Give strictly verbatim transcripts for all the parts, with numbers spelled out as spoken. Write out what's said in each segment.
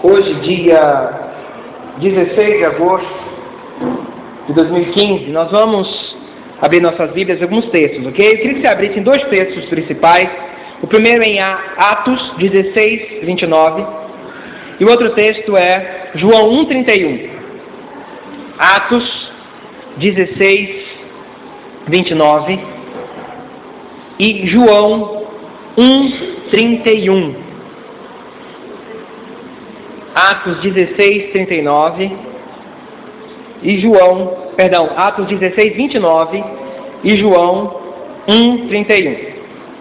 Hoje, dia dezesseis de agosto de dois mil e quinze, nós vamos abrir nossas Bíblias em alguns textos, ok? Eu queria que você abrisse em dois textos principais. O primeiro é em Atos dezesseis, vinte e nove, e o outro texto é João um, trinta e um. Atos dezesseis, vinte e nove e João um, trinta e um. Atos dezesseis, trinta e nove e João, perdão, Atos dezesseis, vinte e nove e João um, trinta e um.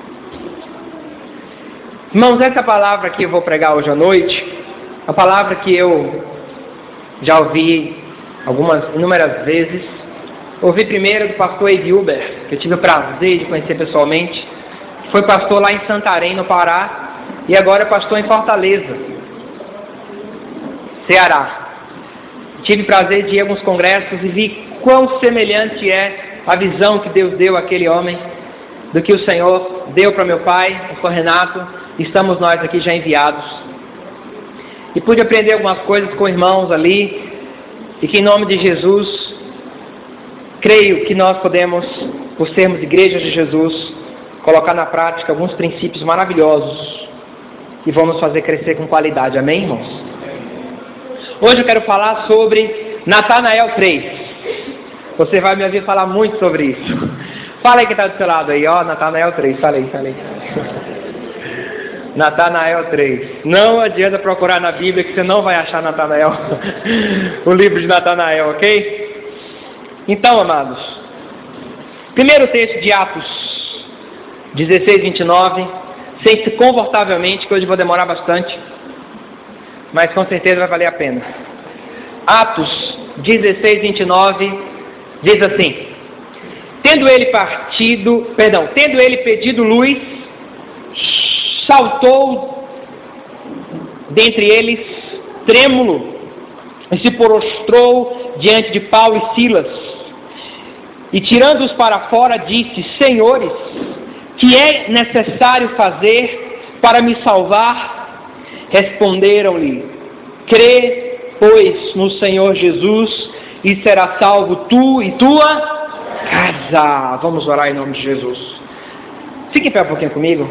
Irmãos, essa palavra que eu vou pregar hoje à noite, a palavra que eu já ouvi algumas, inúmeras vezes. Ouvi primeiro do pastor Edilber, que eu tive o prazer de conhecer pessoalmente. Foi pastor lá em Santarém, no Pará, e agora é pastor em Fortaleza, Ceará. Tive o prazer de ir a alguns congressos e vi quão semelhante é a visão que Deus deu àquele homem, do que o Senhor deu para meu pai, o pastor Renato. Estamos nós aqui já enviados. E pude aprender algumas coisas com irmãos ali, e que em nome de Jesus, creio que nós podemos, por sermos igrejas de Jesus, colocar na prática alguns princípios maravilhosos que vão nos fazer crescer com qualidade. Amém, irmãos? Hoje eu quero falar sobre Natanael três. Você vai me ouvir falar muito sobre isso. Fala aí que está do seu lado aí, ó, Natanael três. Fala aí, fala aí. Natanael três. Não adianta procurar na Bíblia que você não vai achar Natanael, o livro de Natanael, ok? Então, amados, primeiro texto de Atos dezesseis, vinte e nove. Sente-se confortavelmente, que hoje vou demorar bastante, mas com certeza vai valer a pena. Atos dezesseis, vinte e nove diz assim: Tendo ele partido, perdão, tendo ele pedido luz, saltou dentre eles trêmulo e se prostrou diante de Paulo e Silas, e tirando-os para fora disse: Senhores, que é necessário fazer para me salvar? Responderam-lhe: Crê, pois, no Senhor Jesus, e será salvo tu e tua casa. Vamos orar em nome de Jesus. Fique em pé um pouquinho comigo.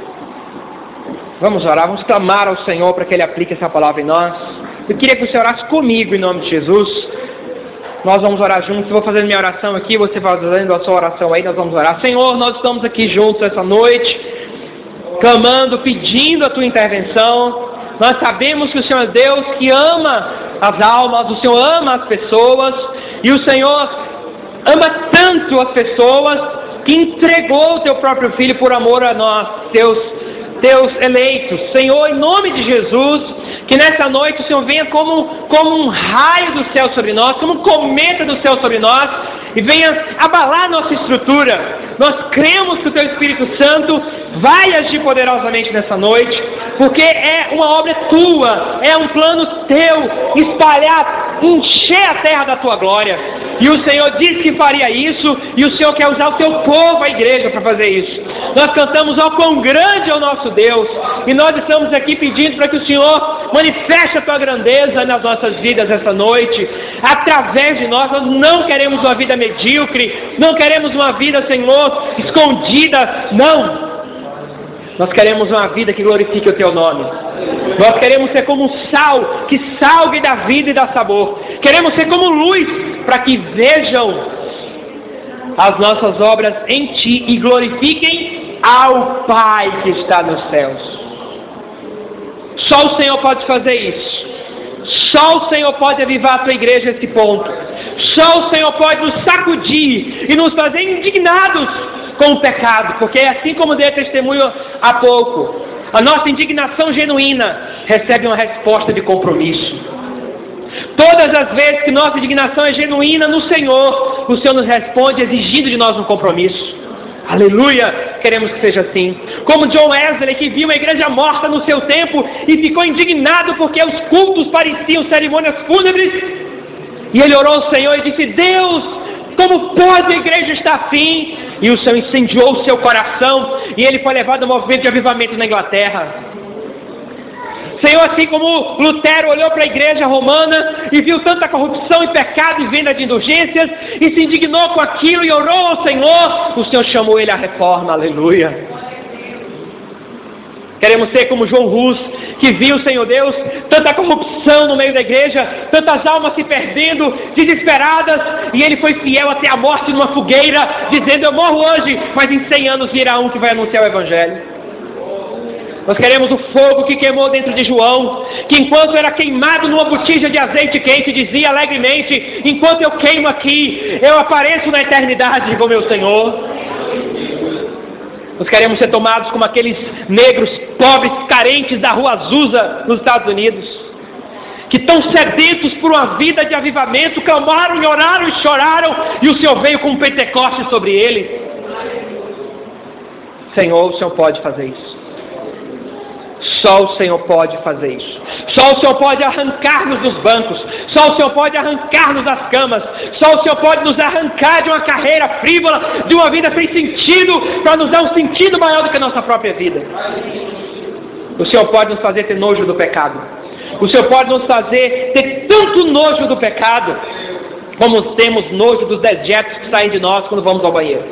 Vamos orar, vamos clamar ao Senhor para que Ele aplique essa palavra em nós. Eu queria que você orasse comigo em nome de Jesus. Nós vamos orar juntos. Eu vou fazer minha oração aqui, você vai fazendo a sua oração aí, nós vamos orar. Senhor, nós estamos aqui juntos essa noite, clamando, pedindo a Tua intervenção. Nós sabemos que o Senhor é Deus que ama as almas, o Senhor ama as pessoas, e o Senhor ama tanto as pessoas que entregou o Teu próprio Filho por amor a nós, Teus, Teus eleitos. Senhor, em nome de Jesus, que nessa noite o Senhor venha como, como um raio do céu sobre nós, como um cometa do céu sobre nós, e venha abalar nossa estrutura. Nós cremos que o Teu Espírito Santo vai agir poderosamente nessa noite, porque é uma obra Tua, é um plano Teu, espalhar, encher a terra da Tua glória. E o Senhor disse que faria isso, e o Senhor quer usar o Teu povo, a igreja, para fazer isso. Nós cantamos: ó, quão grande é o nosso Deus, e nós estamos aqui pedindo para que o Senhor manifeste a Tua grandeza nas nossas vidas essa noite, através de nós. Nós não queremos uma vida medíocre, não queremos uma vida, Senhor, escondida, não. Nós queremos uma vida que glorifique o Teu nome. Nós queremos ser como um sal, que salgue da vida e dá sabor. Queremos ser como luz, para que vejam as nossas obras em Ti e glorifiquem ao Pai que está nos céus. Só o Senhor pode fazer isso. Só o Senhor pode avivar a Tua igreja a esse ponto. Só o Senhor pode nos sacudir e nos fazer indignados com o pecado, porque é assim como dei testemunho há pouco. A nossa indignação genuína recebe uma resposta de compromisso. Todas as vezes que nossa indignação é genuína no Senhor, o Senhor nos responde exigindo de nós um compromisso. Aleluia! Queremos que seja assim. Como John Wesley, que viu uma igreja morta no seu tempo e ficou indignado porque os cultos pareciam cerimônias fúnebres, e ele orou ao Senhor e disse: Deus, como pode a igreja estar assim? E o Senhor incendiou o seu coração, e ele foi levado a um movimento de avivamento na Inglaterra. Senhor, assim como Lutero olhou para a igreja romana e viu tanta corrupção e pecado e venda de indulgências e se indignou com aquilo e orou ao Senhor, o Senhor chamou ele à reforma, aleluia. Queremos ser como João Rus, que viu, Senhor Deus, tanta corrupção no meio da igreja, tantas almas se perdendo, desesperadas, e ele foi fiel até a morte numa fogueira, dizendo: eu morro hoje, mas em cem anos virá um que vai anunciar o Evangelho. Nós queremos o fogo que queimou dentro de João, que enquanto era queimado numa botija de azeite quente, dizia alegremente: enquanto eu queimo aqui, eu apareço na eternidade com meu Senhor. Nós queremos ser tomados como aqueles negros pobres, carentes da rua Azusa, nos Estados Unidos, que tão sedentos por uma vida de avivamento, clamaram e oraram e choraram, e o Senhor veio com um Pentecoste sobre eles. Senhor, o Senhor pode fazer isso. Só o Senhor pode fazer isso. Só o Senhor pode arrancar-nos dos bancos. Só o Senhor pode arrancar-nos das camas. Só o Senhor pode nos arrancar de uma carreira frívola, de uma vida sem sentido, para nos dar um sentido maior do que a nossa própria vida. O Senhor pode nos fazer ter nojo do pecado. O Senhor pode nos fazer ter tanto nojo do pecado, como temos nojo dos dejetos que saem de nós quando vamos ao banheiro.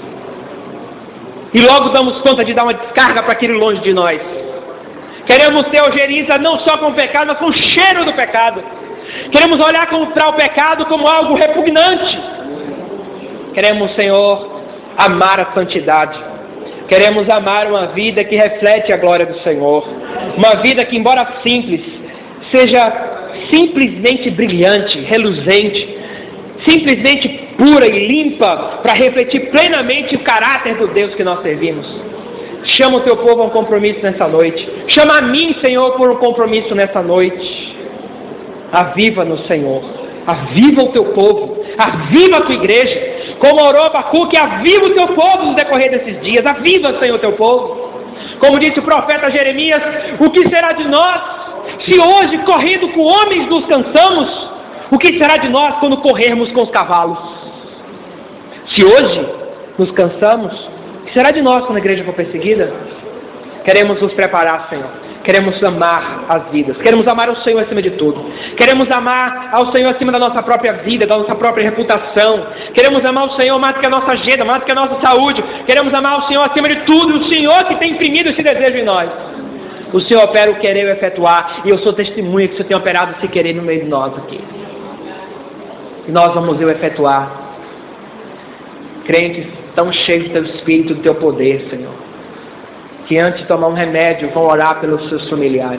E logo damos conta de dar uma descarga para aquele longe de nós. Queremos ter ojeriza não só com o pecado, mas com o cheiro do pecado. Queremos olhar para o pecado como algo repugnante. Queremos, Senhor, amar a santidade. Queremos amar uma vida que reflete a glória do Senhor. Uma vida que, embora simples, seja simplesmente brilhante, reluzente, simplesmente pura e limpa, para refletir plenamente o caráter do Deus que nós servimos. Chama o teu povo a um compromisso nessa noite. Chama a mim, Senhor, por um compromisso nessa noite. Aviva-nos, Senhor. Aviva o teu povo. Aviva a tua igreja. Como orou Abacuque, aviva o teu povo no decorrer desses dias. Aviva, Senhor, o teu povo. Como disse o profeta Jeremias: o que será de nós se hoje, correndo com homens, nos cansamos? O que será de nós quando corrermos com os cavalos? Se hoje nos cansamos, o que será de nós quando a igreja for perseguida? Queremos nos preparar, Senhor. Queremos amar as vidas. Queremos amar o Senhor acima de tudo. Queremos amar ao Senhor acima da nossa própria vida, da nossa própria reputação. Queremos amar o Senhor mais do que a nossa agenda, mais do que a nossa saúde. Queremos amar o Senhor acima de tudo. O Senhor que tem imprimido esse desejo em nós. O Senhor opera o querer e o efetuar. E eu sou testemunha que o Senhor tem operado esse querer no meio de nós aqui. E nós vamos o efetuar. Crentes tão cheios do teu Espírito, do teu poder, Senhor, que antes de tomar um remédio vão orar pelos seus familiares,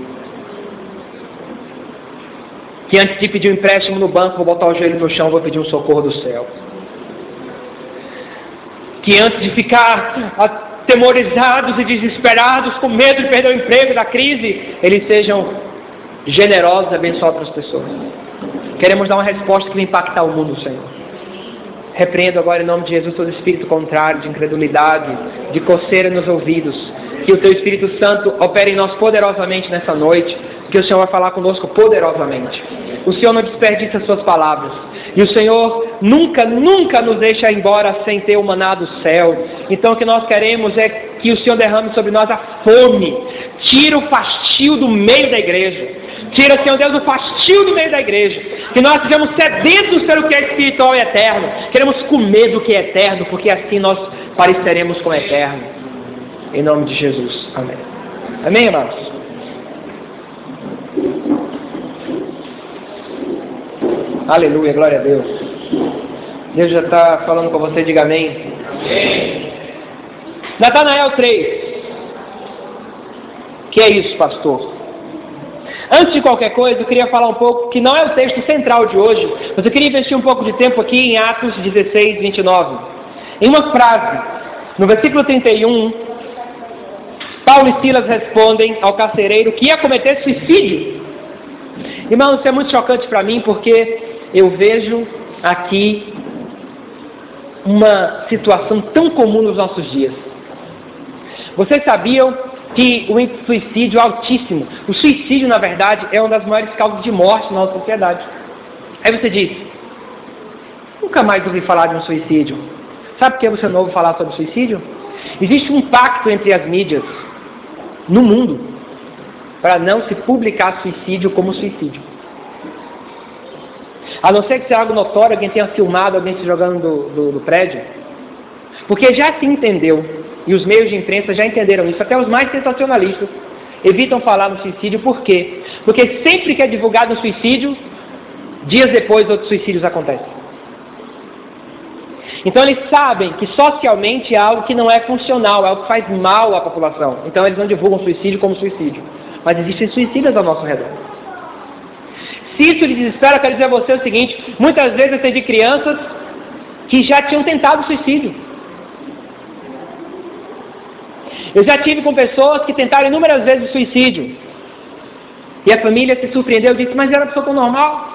que antes de pedir um empréstimo no banco vão botar o joelho no chão, vão pedir um socorro do céu, que antes de ficar atemorizados e desesperados, com medo de perder o emprego, da crise, eles sejam generosos e abençoar outras pessoas. Queremos dar uma resposta que vai impactar o mundo, Senhor. Repreendo agora em nome de Jesus todo espírito contrário, de incredulidade, de coceira nos ouvidos. Que o teu Espírito Santo opere em nós poderosamente nessa noite, que o Senhor vai falar conosco poderosamente. O Senhor não desperdiça as suas palavras. E o Senhor nunca, nunca nos deixa ir embora sem ter o maná do céu. Então o que nós queremos é que o Senhor derrame sobre nós a fome. Tira o fastio do meio da igreja. Tira, Senhor Deus, o fastio do meio da igreja. Que nós sejamos sedentos pelo que é espiritual e eterno. Queremos comer do que é eterno, porque assim nós pareceremos com o eterno. Em nome de Jesus. Amém. Amém, irmãos? Aleluia, glória a Deus. Deus já está falando com você, diga amém. Amém. Natanael três. Que é isso, pastor? Antes de qualquer coisa, eu queria falar um pouco, que não é o texto central de hoje, mas eu queria investir um pouco de tempo aqui em Atos dezesseis, vinte e nove. Em uma frase, no versículo trinta e um, Paulo e Silas respondem ao carcereiro que ia cometer suicídio. Irmão, isso é muito chocante para mim, porque eu vejo aqui uma situação tão comum nos nossos dias. Vocês sabiam que o índice de suicídio é altíssimo? O suicídio, na verdade, é uma das maiores causas de morte na nossa sociedade. Aí você diz: nunca mais ouvi falar de um suicídio. Sabe por que você não ouve falar sobre suicídio? Existe um pacto entre as mídias no mundo para não se publicar suicídio como suicídio. A não ser que seja algo notório, alguém tenha filmado alguém se jogando do, do, do prédio. Porque já se entendeu, e os meios de imprensa já entenderam isso, até os mais sensacionalistas evitam falar no suicídio. Por quê? Porque sempre que é divulgado um suicídio, dias depois outros suicídios acontecem. Então eles sabem que socialmente é algo que não é funcional, é algo que faz mal à população. Então eles não divulgam suicídio como suicídio. Mas existem suicidas ao nosso redor. Se isso lhe desespera, eu quero dizer a você o seguinte: muitas vezes eu atendi crianças que já tinham tentado suicídio. Eu já tive com pessoas que tentaram inúmeras vezes o suicídio. E a família se surpreendeu e disse: mas era uma pessoa tão normal.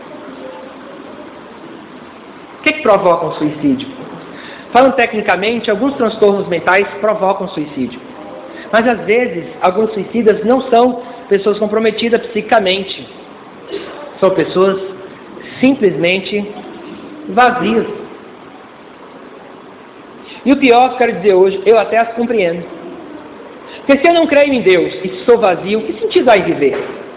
O que, que provoca um suicídio? Falando tecnicamente, alguns transtornos mentais provocam suicídio. Mas às vezes, alguns suicidas não são pessoas comprometidas psiquicamente. São pessoas simplesmente vazias. E o pior que eu quero dizer hoje, eu até as compreendo. Porque se eu não creio em Deus e sou vazio, que sentido há em viver?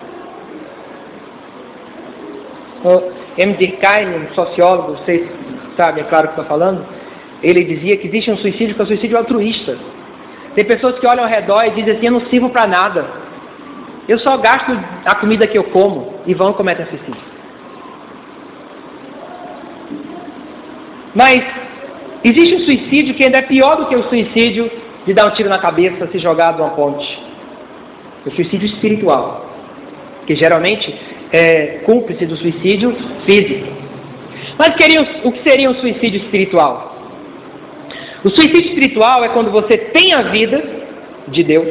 O M. Durkheim, um sociólogo, vocês sabem, é claro que estou falando, ele dizia que existe um suicídio que é o suicídio altruísta. Tem pessoas que olham ao redor e dizem assim: eu não sirvo para nada. Eu só gasto a comida que eu como, e vão e cometem suicídio. Mas existe um suicídio que ainda é pior do que o suicídio de dar um tiro na cabeça, se jogar de uma ponte. O suicídio espiritual, que geralmente é cúmplice do suicídio físico. Mas o que seria um suicídio espiritual? O suicídio espiritual é quando você tem a vida de Deus,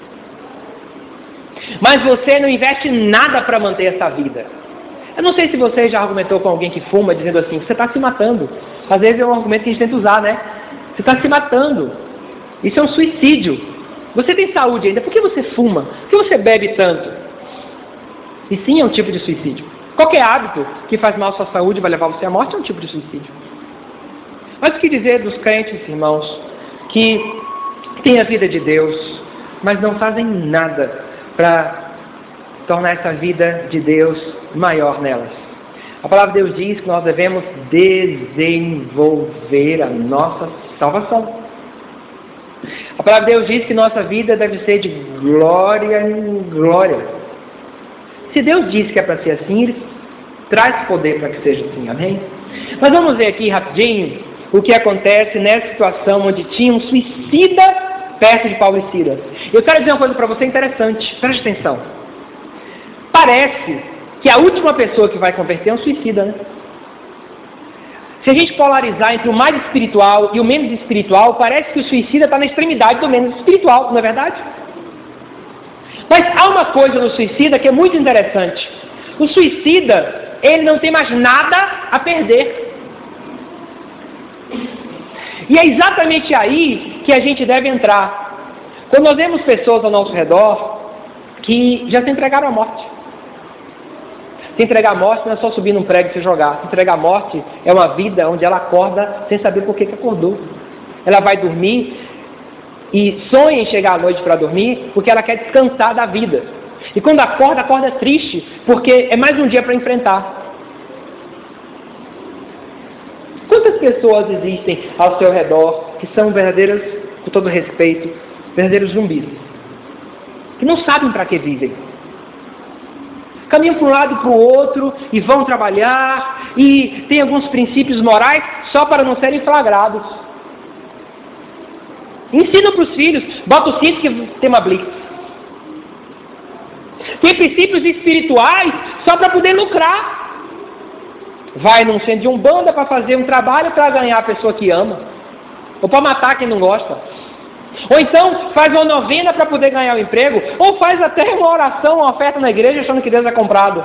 mas você não investe nada para manter essa vida. Eu não sei se você já argumentou com alguém que fuma, dizendo assim: você está se matando. Às vezes é um argumento que a gente tenta usar, né? Você está se matando. Isso é um suicídio. Você tem saúde ainda, por que você fuma? Por que você bebe tanto? E sim, é um tipo de suicídio. Qualquer hábito que faz mal à sua saúde vai levar você à morte é um tipo de suicídio. Mas o que dizer dos crentes, irmãos, que têm a vida de Deus, mas não fazem nada para tornar essa vida de Deus maior nelas? A palavra de Deus diz que nós devemos desenvolver a nossa salvação. A palavra de Deus diz que nossa vida deve ser de glória em glória. Se Deus diz que é para ser assim, Ele traz poder para que seja assim, amém? Mas vamos ver aqui rapidinho o que acontece nessa situação onde tinha um suicida perto de Paulo e Silas. Eu quero dizer uma coisa para você interessante, preste atenção. Parece que a última pessoa que vai converter é um suicida, né? Se a gente polarizar entre o mais espiritual e o menos espiritual, parece que o suicida está na extremidade do menos espiritual, não é verdade? Mas há uma coisa no suicida que é muito interessante. O suicida, ele não tem mais nada a perder. E é exatamente aí que a gente deve entrar. Quando nós vemos pessoas ao nosso redor que já se entregaram à morte. Se entregar à morte não é só subir num prédio e se jogar. Se entregar à morte é uma vida onde ela acorda sem saber por que que acordou. Ela vai dormir e sonha em chegar à noite para dormir porque ela quer descansar da vida. E quando acorda, acorda triste porque é mais um dia para enfrentar. Quantas pessoas existem ao seu redor que são verdadeiras, com todo respeito, verdadeiros zumbis? Que não sabem para que vivem. Caminham para um lado e para o outro e vão trabalhar e têm alguns princípios morais só para não serem flagrados. Ensinam para os filhos, bota o cinto que tem uma blitz. Tem princípios espirituais só para poder lucrar. Vai num centro de umbanda para fazer um trabalho para ganhar a pessoa que ama. Ou para matar quem não gosta. Ou então faz uma novena para poder ganhar o emprego. Ou faz até uma oração, uma oferta na igreja achando que Deus é comprado.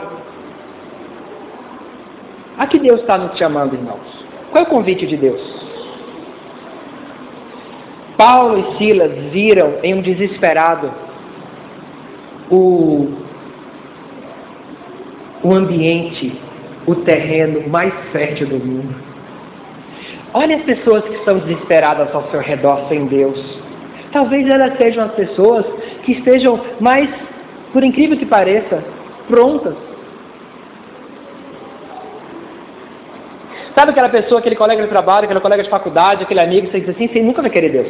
A que Deus está nos chamando, irmãos? Qual é o convite de Deus? Paulo e Silas viram em um desesperado o, o ambiente, o terreno mais fértil do mundo. Olha as pessoas que estão desesperadas ao seu redor sem Deus. Talvez elas sejam as pessoas que estejam mais por incrível que pareça, prontas. Sabe aquela pessoa, aquele colega de trabalho, aquele colega de faculdade, aquele amigo, você diz assim, você nunca vai querer Deus.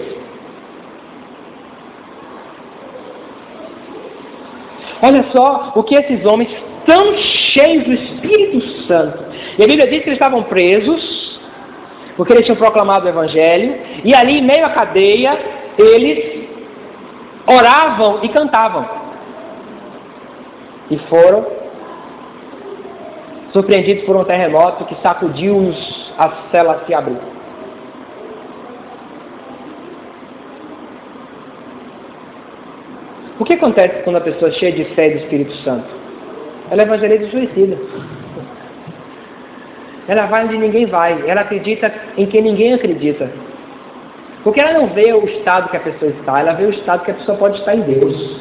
Olha só o que esses homens tão cheios do Espírito Santo. E a Bíblia diz que eles estavam presos, porque eles tinham proclamado o Evangelho, e ali, em meio à cadeia, eles oravam e cantavam. E foram surpreendidos por um terremoto que sacudiu-os, as celas se abriram. O que acontece quando a pessoa é cheia de fé do Espírito Santo? Ela evangeliza suicida. Ela vai onde ninguém vai. Ela acredita em quem ninguém acredita. Porque ela não vê o estado que a pessoa está, ela vê o estado que a pessoa pode estar em Deus.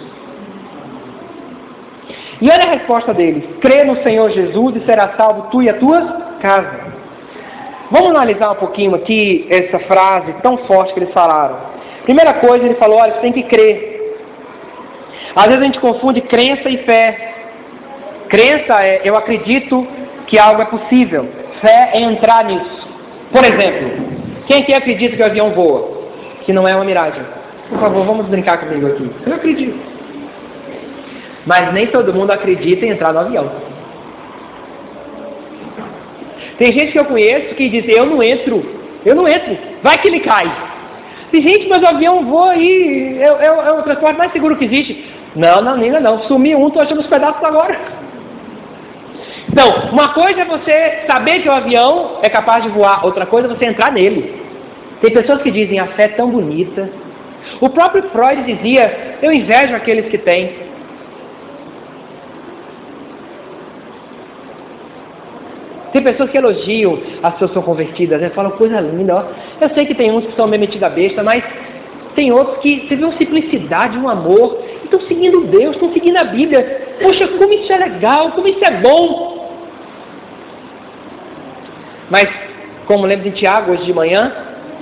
E olha a resposta deles: crê no Senhor Jesus e será salvo tu e a tua casa. Vamos analisar um pouquinho aqui essa frase tão forte que eles falaram. Primeira coisa, ele falou, olha, você tem que crer. Às vezes a gente confunde crença e fé. Crença é, eu acredito que algo é possível. Fé é entrar nisso. Por exemplo, quem aqui acredita que o avião voa? Que não é uma miragem? Por favor, vamos brincar comigo aqui. Eu acredito. Mas nem todo mundo acredita em entrar no avião. Tem gente que eu conheço que diz, eu não entro, eu não entro, vai que ele cai. Tem gente, mas o avião voa aí, é, é, é o transporte mais seguro que existe. Não, não, ainda não, sumiu um, estou achando os pedaços agora. Então, uma coisa é você saber que o avião é capaz de voar, outra coisa é você entrar nele. Tem pessoas que dizem, a fé é tão bonita. O próprio Freud dizia, eu invejo aqueles que têm. Tem pessoas que elogiam as pessoas que são convertidas, né? Falam coisa linda, ó. Eu sei que tem uns que são meio metidos a besta, mas tem outros que você vê uma simplicidade, um amor, e estão seguindo Deus, estão seguindo a Bíblia. Poxa, como isso é legal, como isso é bom. Mas, como lembra de Tiago hoje de manhã,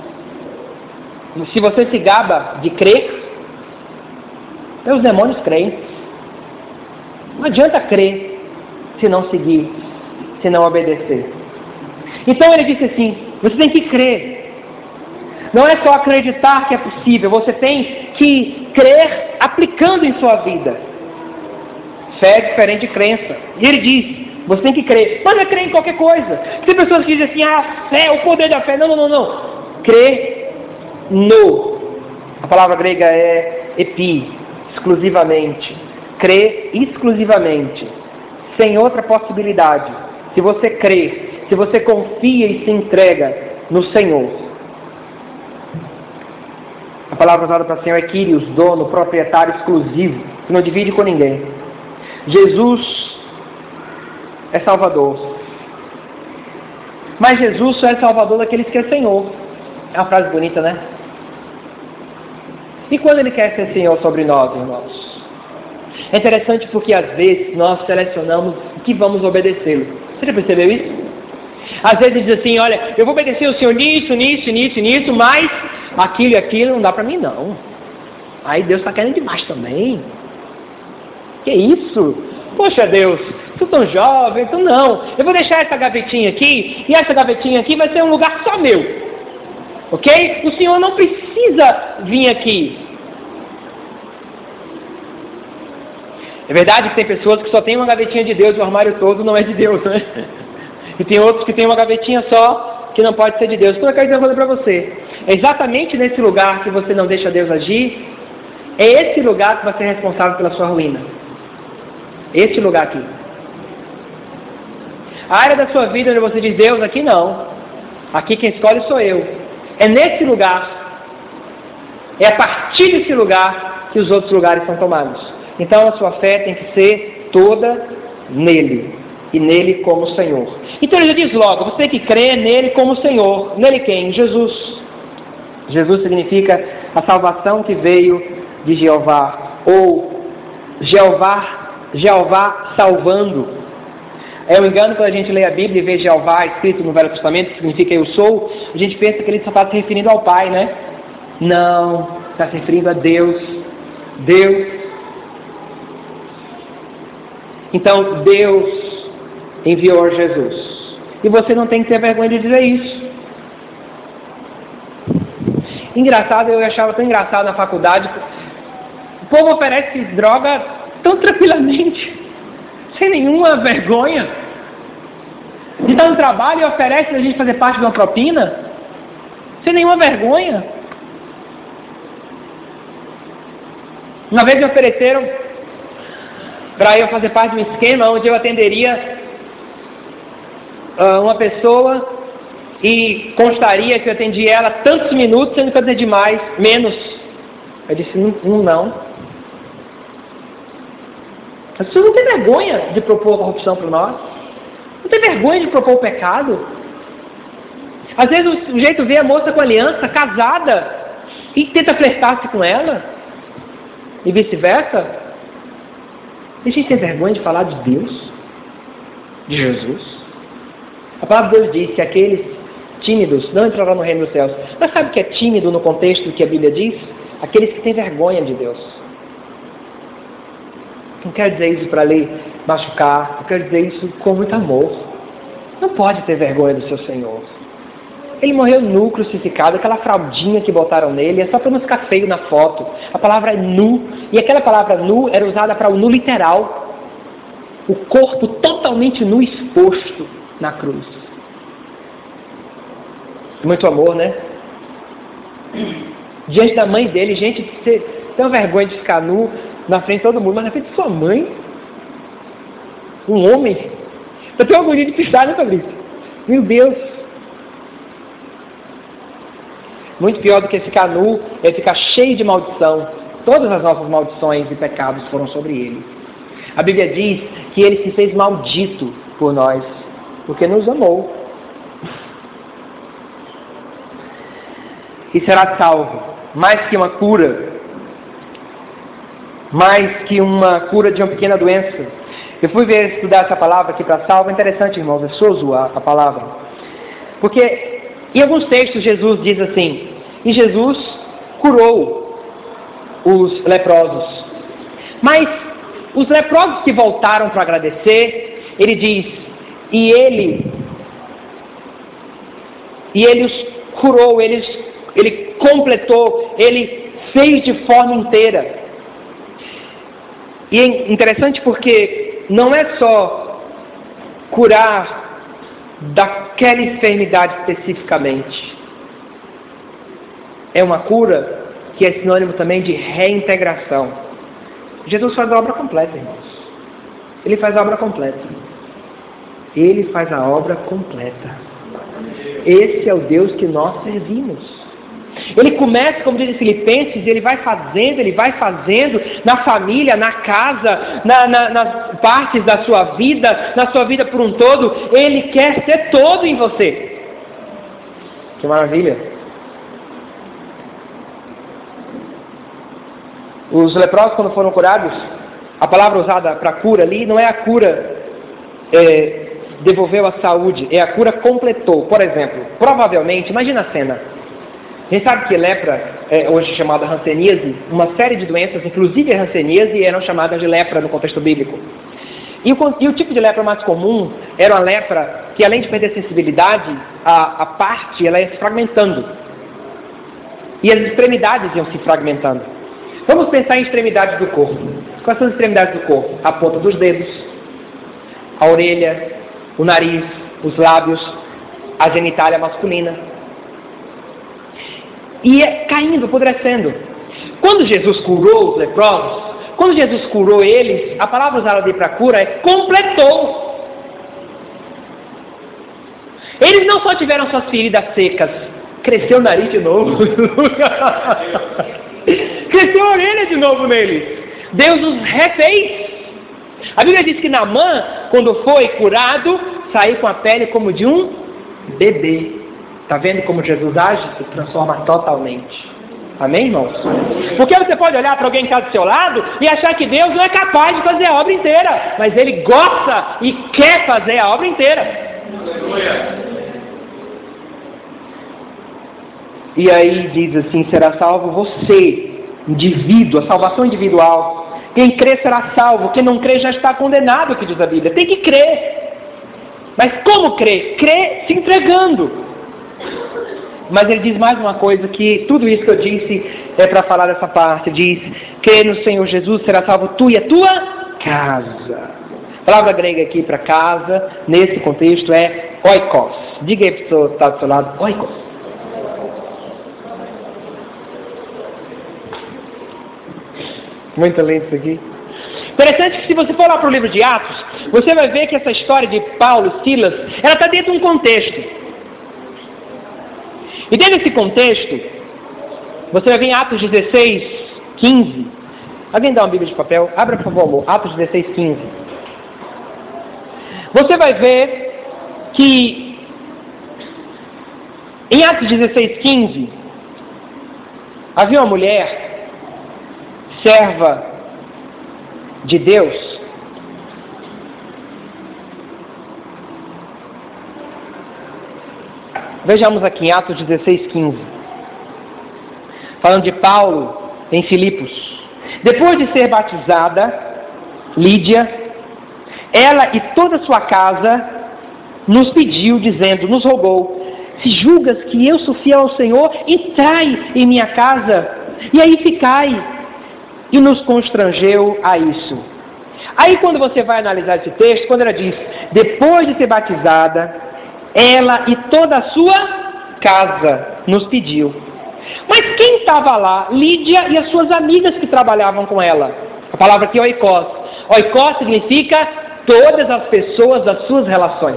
se você se gaba de crer, os demônios creem. Não adianta crer se não seguir, se não obedecer. Então ele disse assim, você tem que crer. Não é só acreditar que é possível, você tem que crer aplicando em sua vida. Fé é diferente de crença. E ele diz, você tem que crer, mas não é crer em qualquer coisa. Tem pessoas que dizem assim, ah, fé, o poder da fé. Não, não, não, não. Crer no. A palavra grega é epi, exclusivamente. Crer exclusivamente, sem outra possibilidade. Se você crê, se você confia e se entrega no Senhor. A palavra usada para Senhor é Kyrios, dono, proprietário exclusivo, que não divide com ninguém. Jesus é Salvador. Mas Jesus só é Salvador daqueles que é Senhor. É uma frase bonita, né? E quando Ele quer ser Senhor sobre nós, irmãos? É interessante porque às vezes nós selecionamos o que vamos obedecê-lo. Você já percebeu isso? Às vezes ele diz assim, olha, eu vou obedecer o Senhor nisso, nisso, nisso, nisso, mas aquilo e aquilo não dá para mim não. Aí Deus está querendo demais também. Que isso? Poxa Deus, tu tão jovem, tu não. Eu vou deixar essa gavetinha aqui, e essa gavetinha aqui vai ser um lugar só meu. Ok? O Senhor não precisa vir aqui. É verdade que tem pessoas que só tem uma gavetinha de Deus e o armário todo não é de Deus, né? E tem outros que tem uma gavetinha só que não pode ser de Deus. Então eu quero dizer uma coisa para você. É exatamente nesse lugar que você não deixa Deus agir, é esse lugar que vai ser responsável pela sua ruína. Este lugar aqui. A área da sua vida onde você diz, Deus, aqui não. Aqui quem escolhe sou eu. É nesse lugar, é a partir desse lugar que os outros lugares são tomados. Então a sua fé tem que ser toda nele, e nele como Senhor. Então ele diz logo, você tem que crer nele como Senhor. Nele quem? Jesus. Jesus significa a salvação que veio de Jeová, ou Jeová, Jeová salvando. É um engano quando a gente lê a Bíblia e vê Jeová escrito no Velho Testamento, que significa eu sou, a gente pensa que ele só está se referindo ao Pai, né? Não, está se referindo a Deus. Deus Então Deus enviou Jesus. E você não tem que ter vergonha de dizer isso. Engraçado, eu achava tão engraçado na faculdade. O povo oferece droga tão tranquilamente, sem nenhuma vergonha. De estar no trabalho e oferece a gente fazer parte de uma propina, sem nenhuma vergonha. Uma vez me ofereceram para eu fazer parte de um esquema onde eu atenderia uh, uma pessoa e constaria que eu atendi ela tantos minutos, sendo que eu atendi mais, menos. Eu disse, um não. As pessoas não têm vergonha de propor a corrupção para nós. Não tem vergonha de propor o pecado. Às vezes o sujeito vê a moça com aliança, casada, e tenta flertar-se com ela, e vice-versa. E a gente tem vergonha de falar de Deus, de Jesus. A palavra de Deus diz que aqueles tímidos não entrarão no reino dos céus. Mas sabe o que é tímido no contexto que a Bíblia diz? Aqueles que têm vergonha de Deus. Não quero dizer isso para lhe machucar, eu quero dizer isso com muito amor. Não pode ter vergonha do seu Senhor. Ele morreu nu, crucificado, aquela fraldinha que botaram nele, é só para não ficar feio na foto. A palavra é nu, e aquela palavra nu era usada para o nu literal. O corpo totalmente nu, exposto na cruz. Muito amor, né? Diante da mãe dele, gente, você tem uma vergonha de ficar nu na frente de todo mundo, mas na frente de sua mãe, um homem, eu tenho orgulho de pisar, né, Fabrício? Meu Deus! Muito pior do que ficar nu é ficar cheio de maldição. Todas as nossas maldições e pecados foram sobre ele. A Bíblia diz que ele se fez maldito por nós, porque nos amou. E será salvo. Mais que uma cura, mais que uma cura de uma pequena doença. Eu fui ver, estudar essa palavra aqui para salvo. É interessante, irmãos, é sozo a, a palavra. Porque em alguns textos Jesus diz assim, e Jesus curou os leprosos. Mas os leprosos que voltaram para agradecer, ele diz, e ele, e ele os curou, ele, ele completou, ele fez de forma inteira. E é interessante porque não é só curar daquela enfermidade especificamente. É uma cura que é sinônimo também de reintegração. Jesus faz a obra completa, irmãos. Ele faz a obra completa. Ele faz a obra completa. Esse é o Deus que nós servimos. Ele começa, como diz em Filipenses, ele vai fazendo, ele vai fazendo na família, na casa, na, na, nas partes da sua vida, na sua vida por um todo. Ele quer ser todo em você. Que maravilha! Os leprosos, quando foram curados, a palavra usada para cura ali não é a cura é, devolveu a saúde, é a cura completou. Por exemplo, provavelmente, imagina a cena. A gente sabe que lepra, é hoje chamada hanseníase, uma série de doenças, inclusive a hanseníase, eram chamadas de lepra no contexto bíblico. E o, e o tipo de lepra mais comum era uma lepra que, além de perder sensibilidade, a, a parte ela ia se fragmentando. E as extremidades iam se fragmentando. Vamos pensar em extremidades do corpo. Quais são as extremidades do corpo? A ponta dos dedos, a orelha, o nariz, os lábios, a genitália masculina. E é caindo, apodrecendo. Quando Jesus curou os leprosos, quando Jesus curou eles, a palavra usada ali para cura é completou. Eles não só tiveram suas feridas secas, cresceu o nariz de novo. Cresceu a orelha de novo neles. Deus os refez. A Bíblia diz que Naamã, quando foi curado, saiu com a pele como de um bebê. Está vendo como Jesus age? Se transforma totalmente. Amém, irmãos? Porque você pode olhar para alguém que está do seu lado e achar que Deus não é capaz de fazer a obra inteira. Mas Ele gosta e quer fazer a obra inteira. E aí diz assim, será salvo você, indivíduo, a salvação individual, Quem crê será salvo, quem não crê já está condenado, que diz a Bíblia. Tem que crer. Mas como crer? Crer se entregando. Mas ele diz mais uma coisa, que tudo isso que eu disse é para falar dessa parte. Diz, crê no Senhor Jesus, será salvo tu e a tua casa. A palavra grega aqui para casa, nesse contexto, é oikos. Diga aí para a pessoa que está do seu lado, oikos. Muito lindo isso aqui. Interessante que se você for lá para o livro de Atos, você vai ver que essa história de Paulo e Silas, ela está dentro de um contexto. E dentro desse contexto, você vai ver em Atos dezesseis, quinze. Alguém dá uma Bíblia de papel? Abra, por favor, amor. Atos dezesseis, quinze. Você vai ver que em Atos dezesseis, quinze, havia uma mulher, serva de Deus, vejamos aqui em Atos dezesseis, quinze, falando de Paulo em Filipos. Depois de ser batizada, Lídia, ela e toda a sua casa nos pediu, dizendo, nos rogou, se julgas que eu sou fiel ao Senhor, entrai em minha casa, e aí ficai. E nos constrangeu a isso. Aí quando você vai analisar esse texto, quando ela diz, depois de ser batizada, ela e toda a sua casa nos pediu. Mas quem estava lá? Lídia e as suas amigas que trabalhavam com ela. A palavra aqui é oikos. Oikos significa todas as pessoas das suas relações.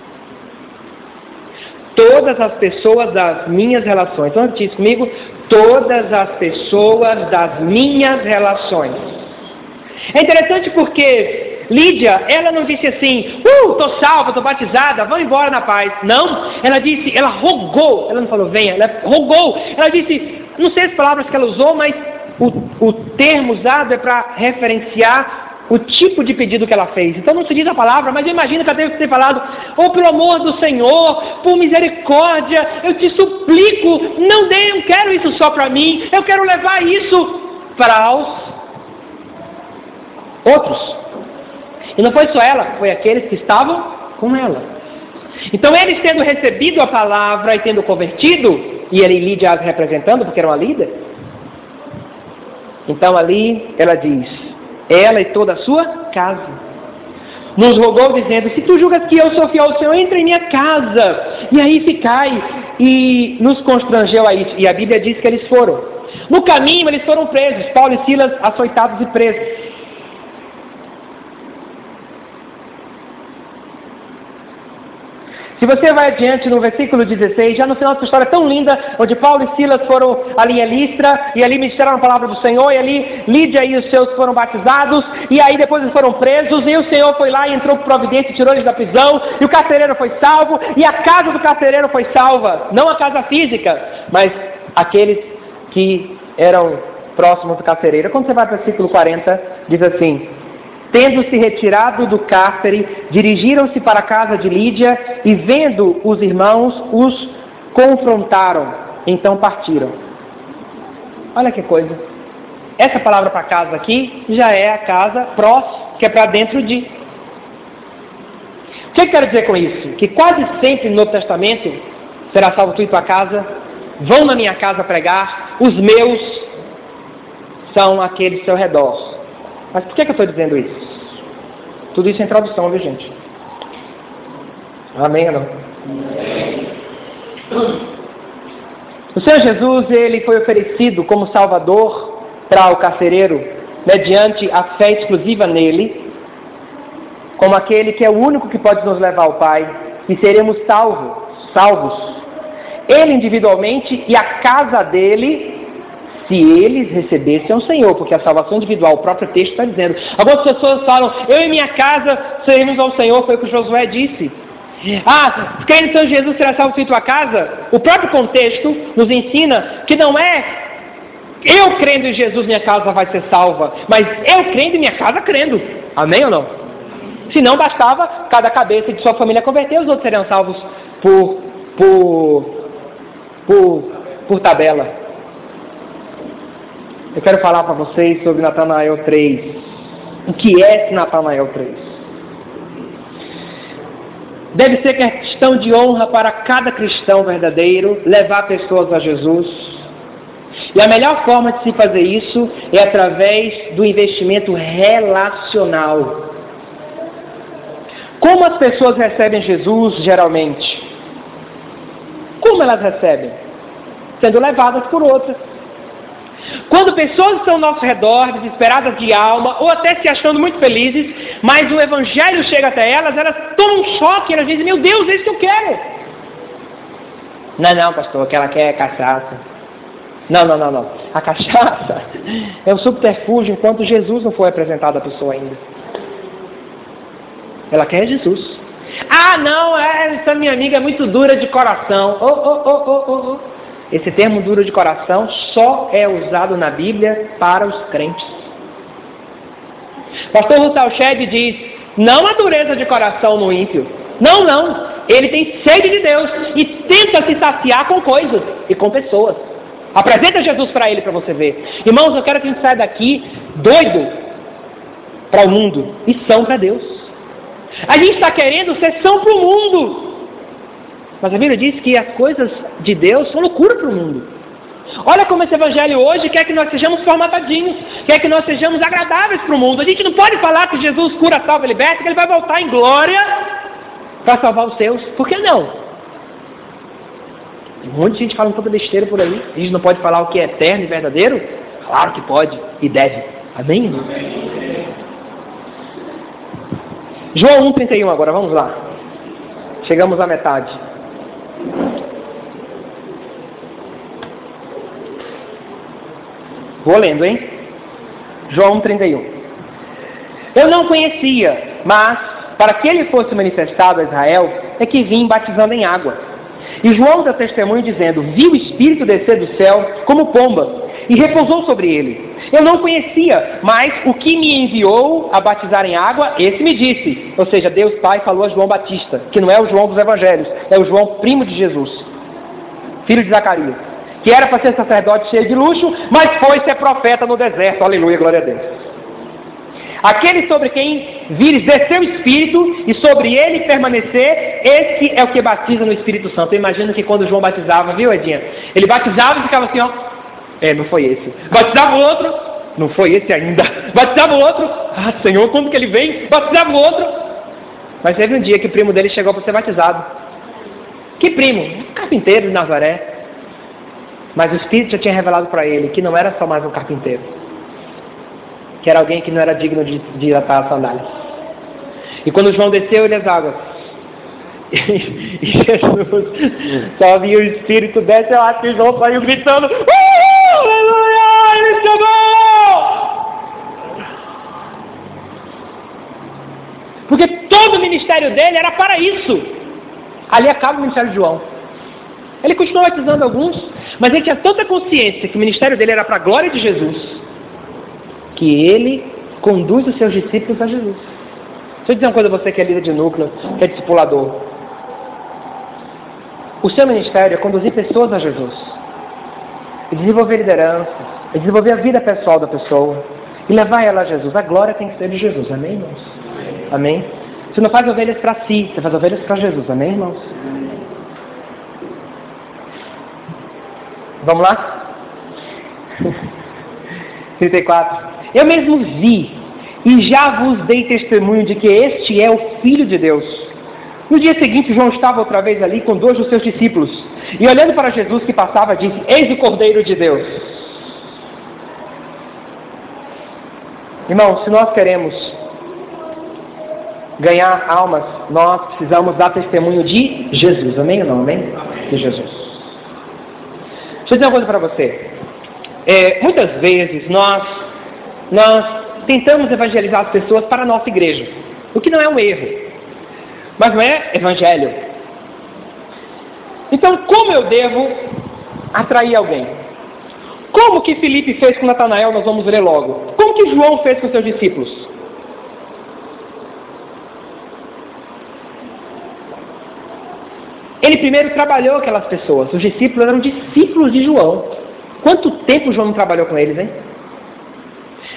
Todas as pessoas das minhas relações. Então, repete isso comigo. Todas as pessoas das minhas relações. É interessante porque Lídia, ela não disse assim, uh, estou salva, estou batizada, vão embora na paz. Não, ela disse, ela rogou, ela não falou venha, ela rogou. Ela disse, não sei as palavras que ela usou, mas o, o termo usado é para referenciar o tipo de pedido que ela fez. Então não se diz a palavra, mas eu imagino que ela deve ter falado, oh, pelo amor do Senhor, por misericórdia, eu te suplico, não dê, não quero isso só para mim, eu quero levar isso para os outros. E não foi só ela, foi aqueles que estavam com ela. Então eles tendo recebido a palavra e tendo convertido, e ele Lídia as representando, porque era uma líder, então ali ela diz, ela e toda a sua casa, nos rogou dizendo, se tu julgas que eu sou fiel ao Senhor, entra em minha casa, e aí ficai, e nos constrangeu a isso, e a Bíblia diz que eles foram. No caminho eles foram presos, Paulo e Silas açoitados e presos. Se você vai adiante no versículo dezesseis, já no final dessa história tão linda, onde Paulo e Silas foram ali em Listra, e ali ministraram a palavra do Senhor, e ali Lídia e os seus foram batizados, e aí depois eles foram presos, e o Senhor foi lá e entrou com providência e tirou eles da prisão, e o carcereiro foi salvo, e a casa do carcereiro foi salva, não a casa física, mas aqueles que eram próximos do carcereiro. Quando você vai para o versículo quarenta, diz assim, tendo-se retirado do cárcere, dirigiram-se para a casa de Lídia e, vendo os irmãos, os confrontaram. Então partiram. Olha que coisa. Essa palavra para casa aqui já é a casa prós, que é para dentro de. O que eu quero dizer com isso? Que quase sempre no Novo Testamento, será salvo tu e tua casa, vão na minha casa pregar, os meus são aqueles ao seu redor. Mas por que, que eu estou dizendo isso? Tudo isso é introdução, viu, gente? Amém ou não? O Senhor Jesus, ele foi oferecido como Salvador para o carcereiro, mediante a fé exclusiva nele, como aquele que é o único que pode nos levar ao Pai, e seremos salvos, salvos. Ele individualmente e a casa dele, se eles recebessem ao Senhor, porque a salvação individual, o próprio texto está dizendo. Algumas pessoas falam, eu e minha casa seremos ao Senhor, foi o que Josué disse. Ah, crendo em Senhor Jesus será salvo em tua casa. O próprio contexto nos ensina que não é eu crendo em Jesus minha casa vai ser salva, mas eu crendo em minha casa crendo. Amém ou não? Se não bastava cada cabeça de sua família converter, os outros seriam salvos por, por, por, por tabela. eu quero falar para vocês sobre Natanael três. O que é esse Natanael três? Deve ser questão de honra para cada cristão verdadeiro levar pessoas a Jesus. E a melhor forma de se fazer isso é através do investimento relacional. Como as pessoas recebem Jesus geralmente? Como elas recebem? Sendo levadas por outras. Quando pessoas estão ao nosso redor, desesperadas de alma, ou até se achando muito felizes, mas o Evangelho chega até elas, elas tomam um choque, elas dizem, meu Deus, é isso que eu quero. Não, não, pastor, o que ela quer é cachaça. Não, não, não, não. A cachaça é um subterfúgio enquanto Jesus não foi apresentado à pessoa ainda. Ela quer Jesus. Ah, não, essa minha amiga é muito dura de coração. Oh, oh, oh, oh, oh, oh. Esse termo duro de coração só é usado na Bíblia para os crentes. Pastor Russell Shedd diz, não há dureza de coração no ímpio. Não, não. Ele tem sede de Deus e tenta se saciar com coisas e com pessoas. Apresenta Jesus para ele para você ver. Irmãos, eu quero que a gente saia daqui doido para o mundo e são para Deus. A gente está querendo ser são para o mundo. Mas a Bíblia diz que as coisas de Deus são loucura para o mundo. Olha como esse Evangelho hoje quer que nós sejamos formatadinhos, quer que nós sejamos agradáveis para o mundo. A gente não pode falar que Jesus cura, salva e liberta, que Ele vai voltar em glória para salvar os seus. Por que não? Tem um monte de gente falando toda besteira por aí. A gente não pode falar o que é eterno e verdadeiro? Claro que pode e deve. Amém, irmão? João um, trinta e um agora, vamos lá. Chegamos à metade. Vou lendo, hein? João um, trinta e um. Eu não conhecia, mas para que ele fosse manifestado a Israel, é que vim batizando em água. E João dá testemunho dizendo, vi o Espírito descer do céu como pomba, e repousou sobre ele. Eu não conhecia, mas o que me enviou a batizar em água, esse me disse. Ou seja, Deus Pai falou a João Batista, que não é o João dos Evangelhos, é o João primo de Jesus, filho de Zacarias, que era para ser sacerdote cheio de luxo, mas foi ser profeta no deserto. Aleluia, glória a Deus. Aquele sobre quem vires descer o Espírito e sobre ele permanecer, esse é o que batiza no Espírito Santo. Eu imagino que quando João batizava, viu, Edinha? Ele batizava e ficava assim, ó. É, não foi esse. Batizava o outro, não foi esse ainda. Batizava o outro, ah, Senhor, quando que ele vem? Batizava o outro. Mas teve um dia que o primo dele chegou para ser batizado. Que primo? Um carpinteiro de Nazaré. Mas o Espírito já tinha revelado para ele que não era só mais um carpinteiro, que era alguém que não era digno de, de atar as sandálias. E quando João desceu ele as águas, e Jesus só via o Espírito desce, eu acho que João saiu gritando, uh, aleluia, ele chegou! Porque todo o ministério dele era para isso. Ali acaba o ministério de João. Ele continuou batizando alguns, mas ele tinha tanta consciência que o ministério dele era para a glória de Jesus, que ele conduz os seus discípulos a Jesus. Deixa eu dizer uma coisa a você que é líder de núcleo, que é discipulador. O seu ministério é conduzir pessoas a Jesus, e desenvolver liderança, e desenvolver a vida pessoal da pessoa, e levar ela a Jesus. A glória tem que ser de Jesus, amém, irmãos? Amém? Você não faz ovelhas para si, você faz ovelhas para Jesus, amém, irmãos? Vamos lá? trinta e quatro. Eu mesmo vi e já vos dei testemunho de que este é o Filho de Deus. No dia seguinte, João estava outra vez ali com dois dos seus discípulos. E olhando para Jesus que passava, disse, eis o Cordeiro de Deus. Irmão, se nós queremos ganhar almas, nós precisamos dar testemunho de Jesus. Amém ou não? Amém? De Jesus. Deixa eu dizer uma coisa para você. É, muitas vezes nós, nós tentamos evangelizar as pessoas para a nossa igreja, o que não é um erro, mas não é evangelho. Então, como eu devo atrair alguém? Como que Filipe fez com Natanael, nós vamos ler logo. Como que João fez com seus discípulos? Ele primeiro trabalhou aquelas pessoas. Os discípulos eram discípulos de João. Quanto tempo João não trabalhou com eles, hein?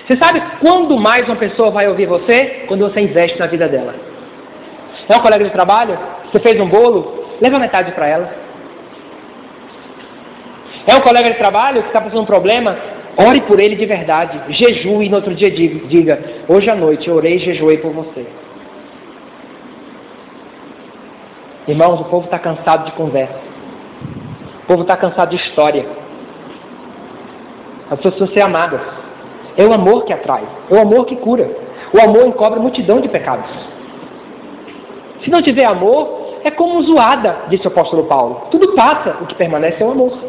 Você sabe quando mais uma pessoa vai ouvir você? Quando você investe na vida dela. É um colega de trabalho? Você fez um bolo? Leva metade para ela. É um colega de trabalho que está passando um problema? Ore por ele de verdade. Jejue e no outro dia diga: hoje à noite eu orei e jejuei por você. Irmãos, o povo está cansado de conversa. O povo está cansado de história. As pessoas precisam ser amadas. É o amor que atrai. É o amor que cura. O amor encobre multidão de pecados. Se não tiver amor, é como zoada, disse o apóstolo Paulo. Tudo passa, o que permanece é o amor.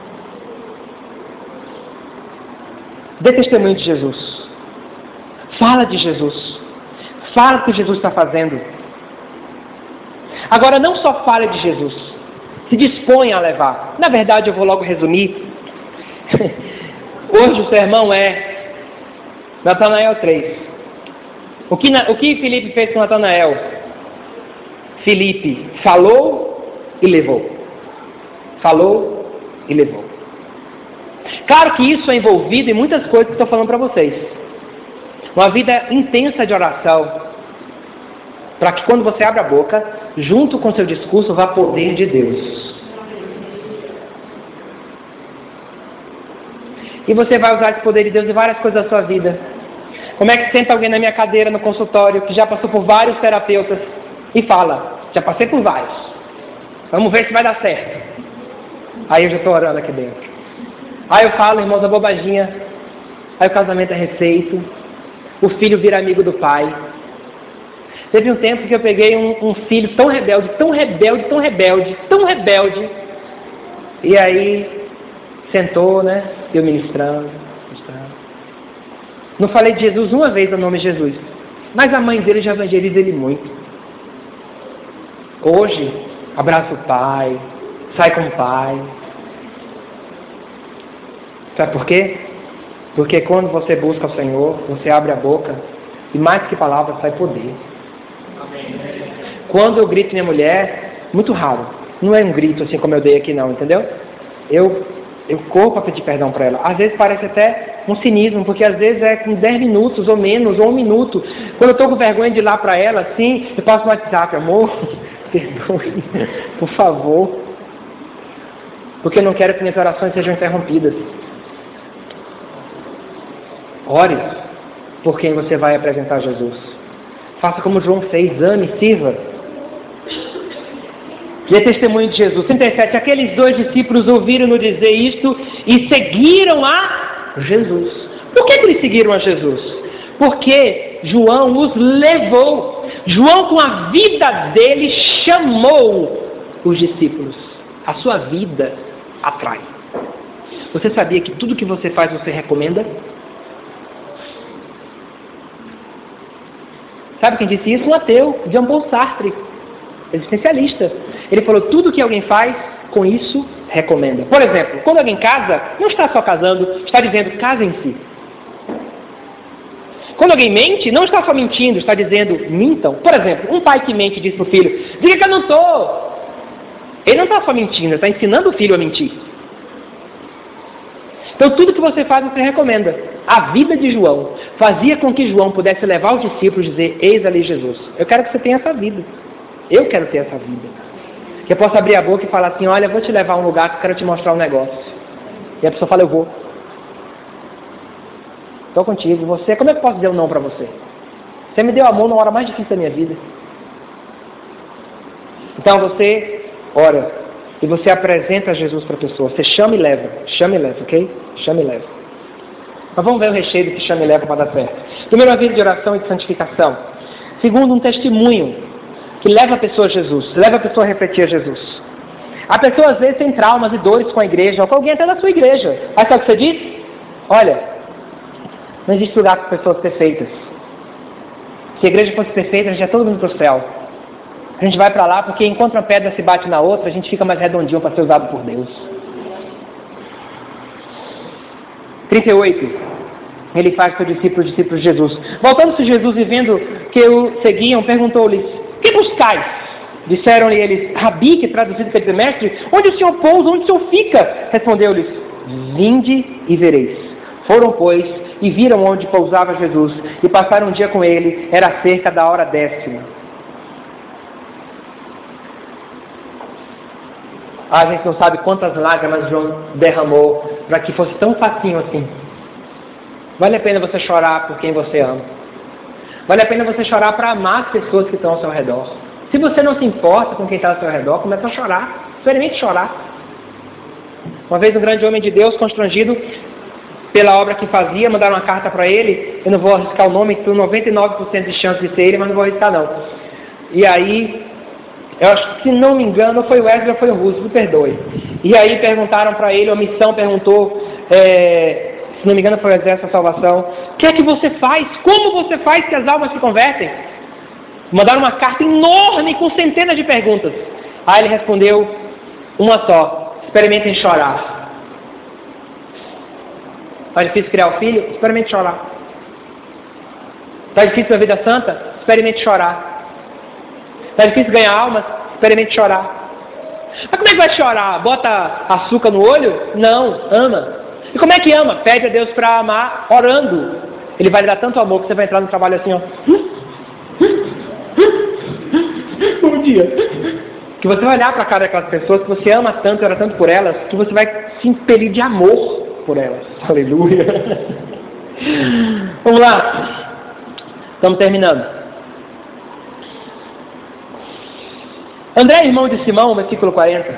Dê testemunho de Jesus. Fala de Jesus. Fala o que Jesus está fazendo. Agora, não só fale de Jesus. Se disponha a levar. Na verdade, eu vou logo resumir. Hoje o sermão é Natanael três. O que, o que Filipe fez com Natanael? Filipe falou e levou. Falou e levou. Claro que isso é envolvido em muitas coisas que estou falando para vocês. Uma vida intensa de oração. Para que quando você abre a boca, junto com seu discurso, vá poder de Deus. E você vai usar esse poder de Deus em várias coisas da sua vida. Como é que senta alguém na minha cadeira no consultório, que já passou por vários terapeutas, e fala: já passei por vários. Vamos ver se vai dar certo. Aí eu já estou orando aqui dentro. Aí eu falo, irmãos, a bobaginha. Aí o casamento é refeito. O filho vira amigo do pai. Teve um tempo que eu peguei um, um filho tão rebelde, tão rebelde, tão rebelde, tão rebelde. E aí, sentou, né? Eu ministrando, ministrando. Não falei de Jesus uma vez no nome de Jesus. Mas a mãe dele já evangeliza ele muito. Hoje, abraça o pai, sai com o pai. Sabe por quê? Porque quando você busca o Senhor, você abre a boca e mais que palavras sai poder. Quando eu grito minha mulher, muito raro. Não é um grito assim como eu dei aqui não, entendeu? Eu, eu corro para pedir perdão para ela. Às vezes parece até um cinismo, porque às vezes é com dez minutos ou menos, ou um minuto. Quando eu estou com vergonha de ir lá para ela, assim, eu passo no WhatsApp: amor, perdoe, por favor. Porque eu não quero que minhas orações sejam interrompidas. Ore por quem você vai apresentar Jesus. Faça como João fez, ame, sirva. Dê testemunho de Jesus. trinta e sete. Aqueles dois discípulos ouviram-no dizer isto e seguiram a Jesus. Por que, que eles seguiram a Jesus? Porque João os levou. João, com a vida dele, chamou os discípulos. A sua vida atrai. Você sabia que tudo que você faz, você recomenda? Sabe quem disse isso? Um ateu, Jean-Paul Sartre, existencialista. Ele falou: tudo que alguém faz, com isso, recomenda. Por exemplo, quando alguém casa, não está só casando, está dizendo: casem-se. Quando alguém mente, não está só mentindo, está dizendo: mintam. Por exemplo, um pai que mente diz para o filho: diga que eu não estou. Ele não está só mentindo, está ensinando o filho a mentir. Então tudo que você faz, você recomenda. A vida de João fazia com que João pudesse levar os discípulos e dizer: eis ali Jesus. Eu quero que você tenha essa vida. Eu quero ter essa vida. Que eu possa abrir a boca e falar assim: olha, eu vou te levar a um lugar que eu quero te mostrar um negócio. E a pessoa fala: eu vou. Estou contigo. Você, como é que eu posso dizer um não para você? Você me deu amor na hora mais difícil da minha vida. Então você ora. E você apresenta Jesus para a pessoa. Você chama e leva. Chama e leva, ok? Chama e leva. Mas vamos ver o recheio do que chama e leva para dar certo. Primeiro, uma vida de oração e de santificação. Segundo, um testemunho que leva a pessoa a Jesus. Leva a pessoa a refletir a Jesus. A pessoa às vezes tem traumas e dores com a igreja, ou com alguém até da sua igreja. Aí sabe o que você diz? Olha, não existe lugar para pessoas perfeitas. Se a igreja fosse perfeita, a gente ia todo mundo para o céu. A gente vai para lá porque enquanto uma pedra se bate na outra, a gente fica mais redondinho para ser usado por Deus. trinta e oito. Ele faz seu discípulo, discípulo de Jesus. Voltando-se Jesus e vendo que o seguiam, perguntou-lhes: que buscais? Disseram-lhe eles: Rabi, que traduzido quer dizer mestre, onde o Senhor pousa, onde o Senhor fica? Respondeu-lhes: vinde e vereis. Foram, pois, e viram onde pousava Jesus, e passaram um dia com ele. Era cerca da hora décima. A gente não sabe quantas lágrimas João derramou para que fosse tão facinho assim. Vale a pena você chorar por quem você ama. Vale a pena você chorar para amar as pessoas que estão ao seu redor. Se você não se importa com quem está ao seu redor, começa a chorar. Experimente chorar. Uma vez um grande homem de Deus, constrangido pela obra que fazia, mandaram uma carta para ele. Eu não vou arriscar o nome, tenho noventa e nove por cento de chance de ser ele, mas não vou arriscar não. E aí, eu acho que, se não me engano, foi o Wesley ou foi o Russo, me perdoe. E aí perguntaram para ele, a missão perguntou, é, se não me engano foi o Exército da Salvação, o que é que você faz? Como você faz que as almas se convertem? Mandaram uma carta enorme com centenas de perguntas. Aí ele respondeu uma só: experimentem chorar. Está difícil criar o filho? Experimente chorar. Está difícil a vida santa? Experimente chorar. Está difícil ganhar almas? Experimente chorar. Mas como é que vai chorar? Bota açúcar no olho? Não, ama. E como é que ama? Pede a Deus para amar orando. Ele vai lhe dar tanto amor que você vai entrar no trabalho assim, ó. Bom dia. Que você vai olhar para a cara daquelas pessoas que você ama tanto, ora tanto por elas, que você vai se impelir de amor por elas. Aleluia. Vamos lá. Estamos terminando. André, irmão de Simão, versículo quarenta.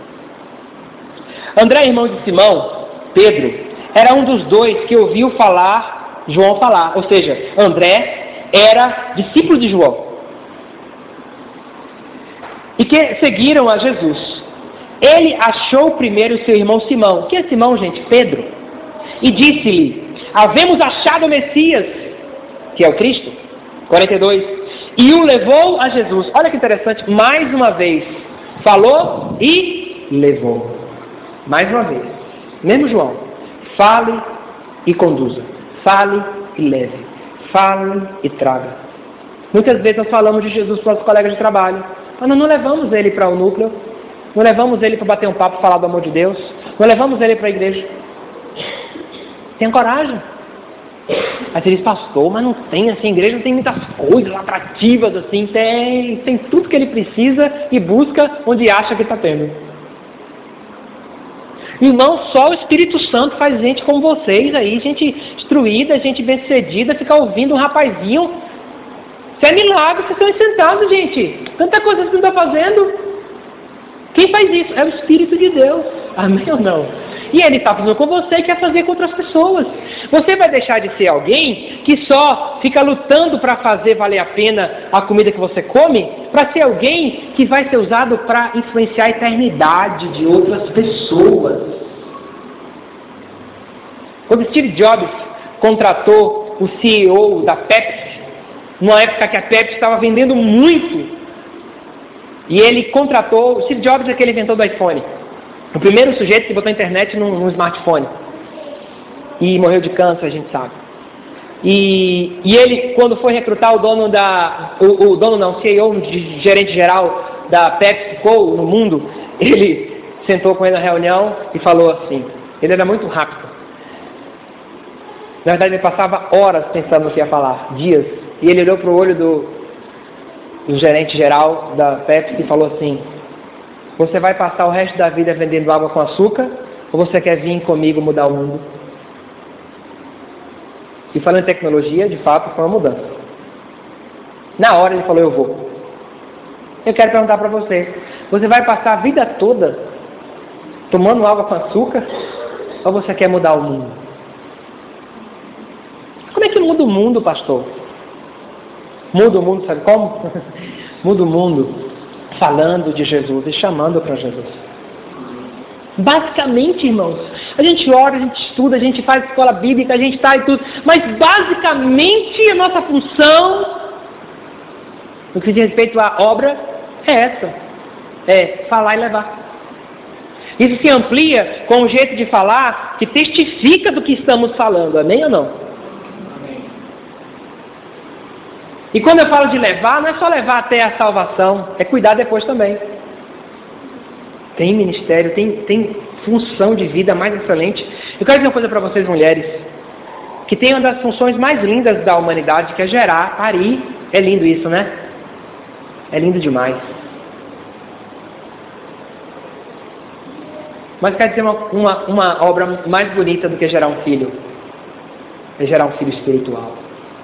André, irmão de Simão, Pedro, era um dos dois que ouviu falar, João falar. Ou seja, André era discípulo de João. E que seguiram a Jesus. Ele achou primeiro seu irmão Simão. Quem é Simão, gente? Pedro. E disse-lhe: havemos achado o Messias, que é o Cristo. quarenta e dois. E o levou a Jesus. Olha que interessante. Mais uma vez. Falou e levou. Mais uma vez. Mesmo João. Fale e conduza. Fale e leve. Fale e traga. Muitas vezes nós falamos de Jesus para os nossos colegas de trabalho. Mas nós não levamos ele para o núcleo. Não levamos ele para bater um papo, falar do amor de Deus. Não levamos ele para a igreja. Tenha coragem. Aí você diz: pastor, mas não tem assim, a igreja não tem muitas coisas atrativas assim. Tem, tem tudo que ele precisa e busca onde acha que está tendo. Irmão, só o Espírito Santo faz gente como vocês aí, gente instruída, gente bem-sucedida, ficar ouvindo um rapazinho. Isso é milagre, vocês estão sentados, gente. Tanta coisa que você não está fazendo. Quem faz isso? É o Espírito de Deus. Amém ou não? E ele está fazendo com você e quer fazer com outras pessoas. Você vai deixar de ser alguém que só fica lutando para fazer valer a pena a comida que você come, para ser alguém que vai ser usado para influenciar a eternidade de outras pessoas. Quando Steve Jobs contratou o C E O da Pepsi, numa época que a Pepsi estava vendendo muito, e ele contratou, o Steve Jobs é aquele inventor do iPhone, o primeiro sujeito que botou a internet num, num smartphone, e morreu de câncer, a gente sabe. E, e ele, quando foi recrutar o dono da, o, o dono não, o C E O, gerente geral da PepsiCo no mundo, ele sentou com ele na reunião e falou assim, ele era muito rápido. Na verdade ele passava horas pensando no que ia falar, dias, e ele olhou para o olho do, do gerente geral da Pepsi e falou assim: você vai passar o resto da vida vendendo água com açúcar, ou você quer vir comigo mudar o mundo? E falando em tecnologia, de fato, foi uma mudança. Na hora ele falou: eu vou. Eu quero perguntar para você, você vai passar a vida toda tomando água com açúcar, ou você quer mudar o mundo? Como é que muda o mundo, pastor? Muda o mundo, sabe como? Muda o mundo falando de Jesus e chamando para Jesus. Basicamente, irmãos, a gente ora, a gente estuda, a gente faz escola bíblica, a gente está e tudo, mas basicamente a nossa função, no que diz respeito à obra, é essa: é falar e levar. Isso se amplia com um jeito de falar que testifica do que estamos falando, amém ou não? E quando eu falo de levar, não é só levar até a salvação, é cuidar depois também. Tem ministério, tem, tem função de vida mais excelente. Eu quero dizer uma coisa para vocês, mulheres. que tem uma das funções mais lindas da humanidade, que é gerar, parir. É lindo isso, né? É lindo demais. Mas quer dizer uma, uma, uma obra mais bonita do que gerar um filho? É gerar um filho espiritual.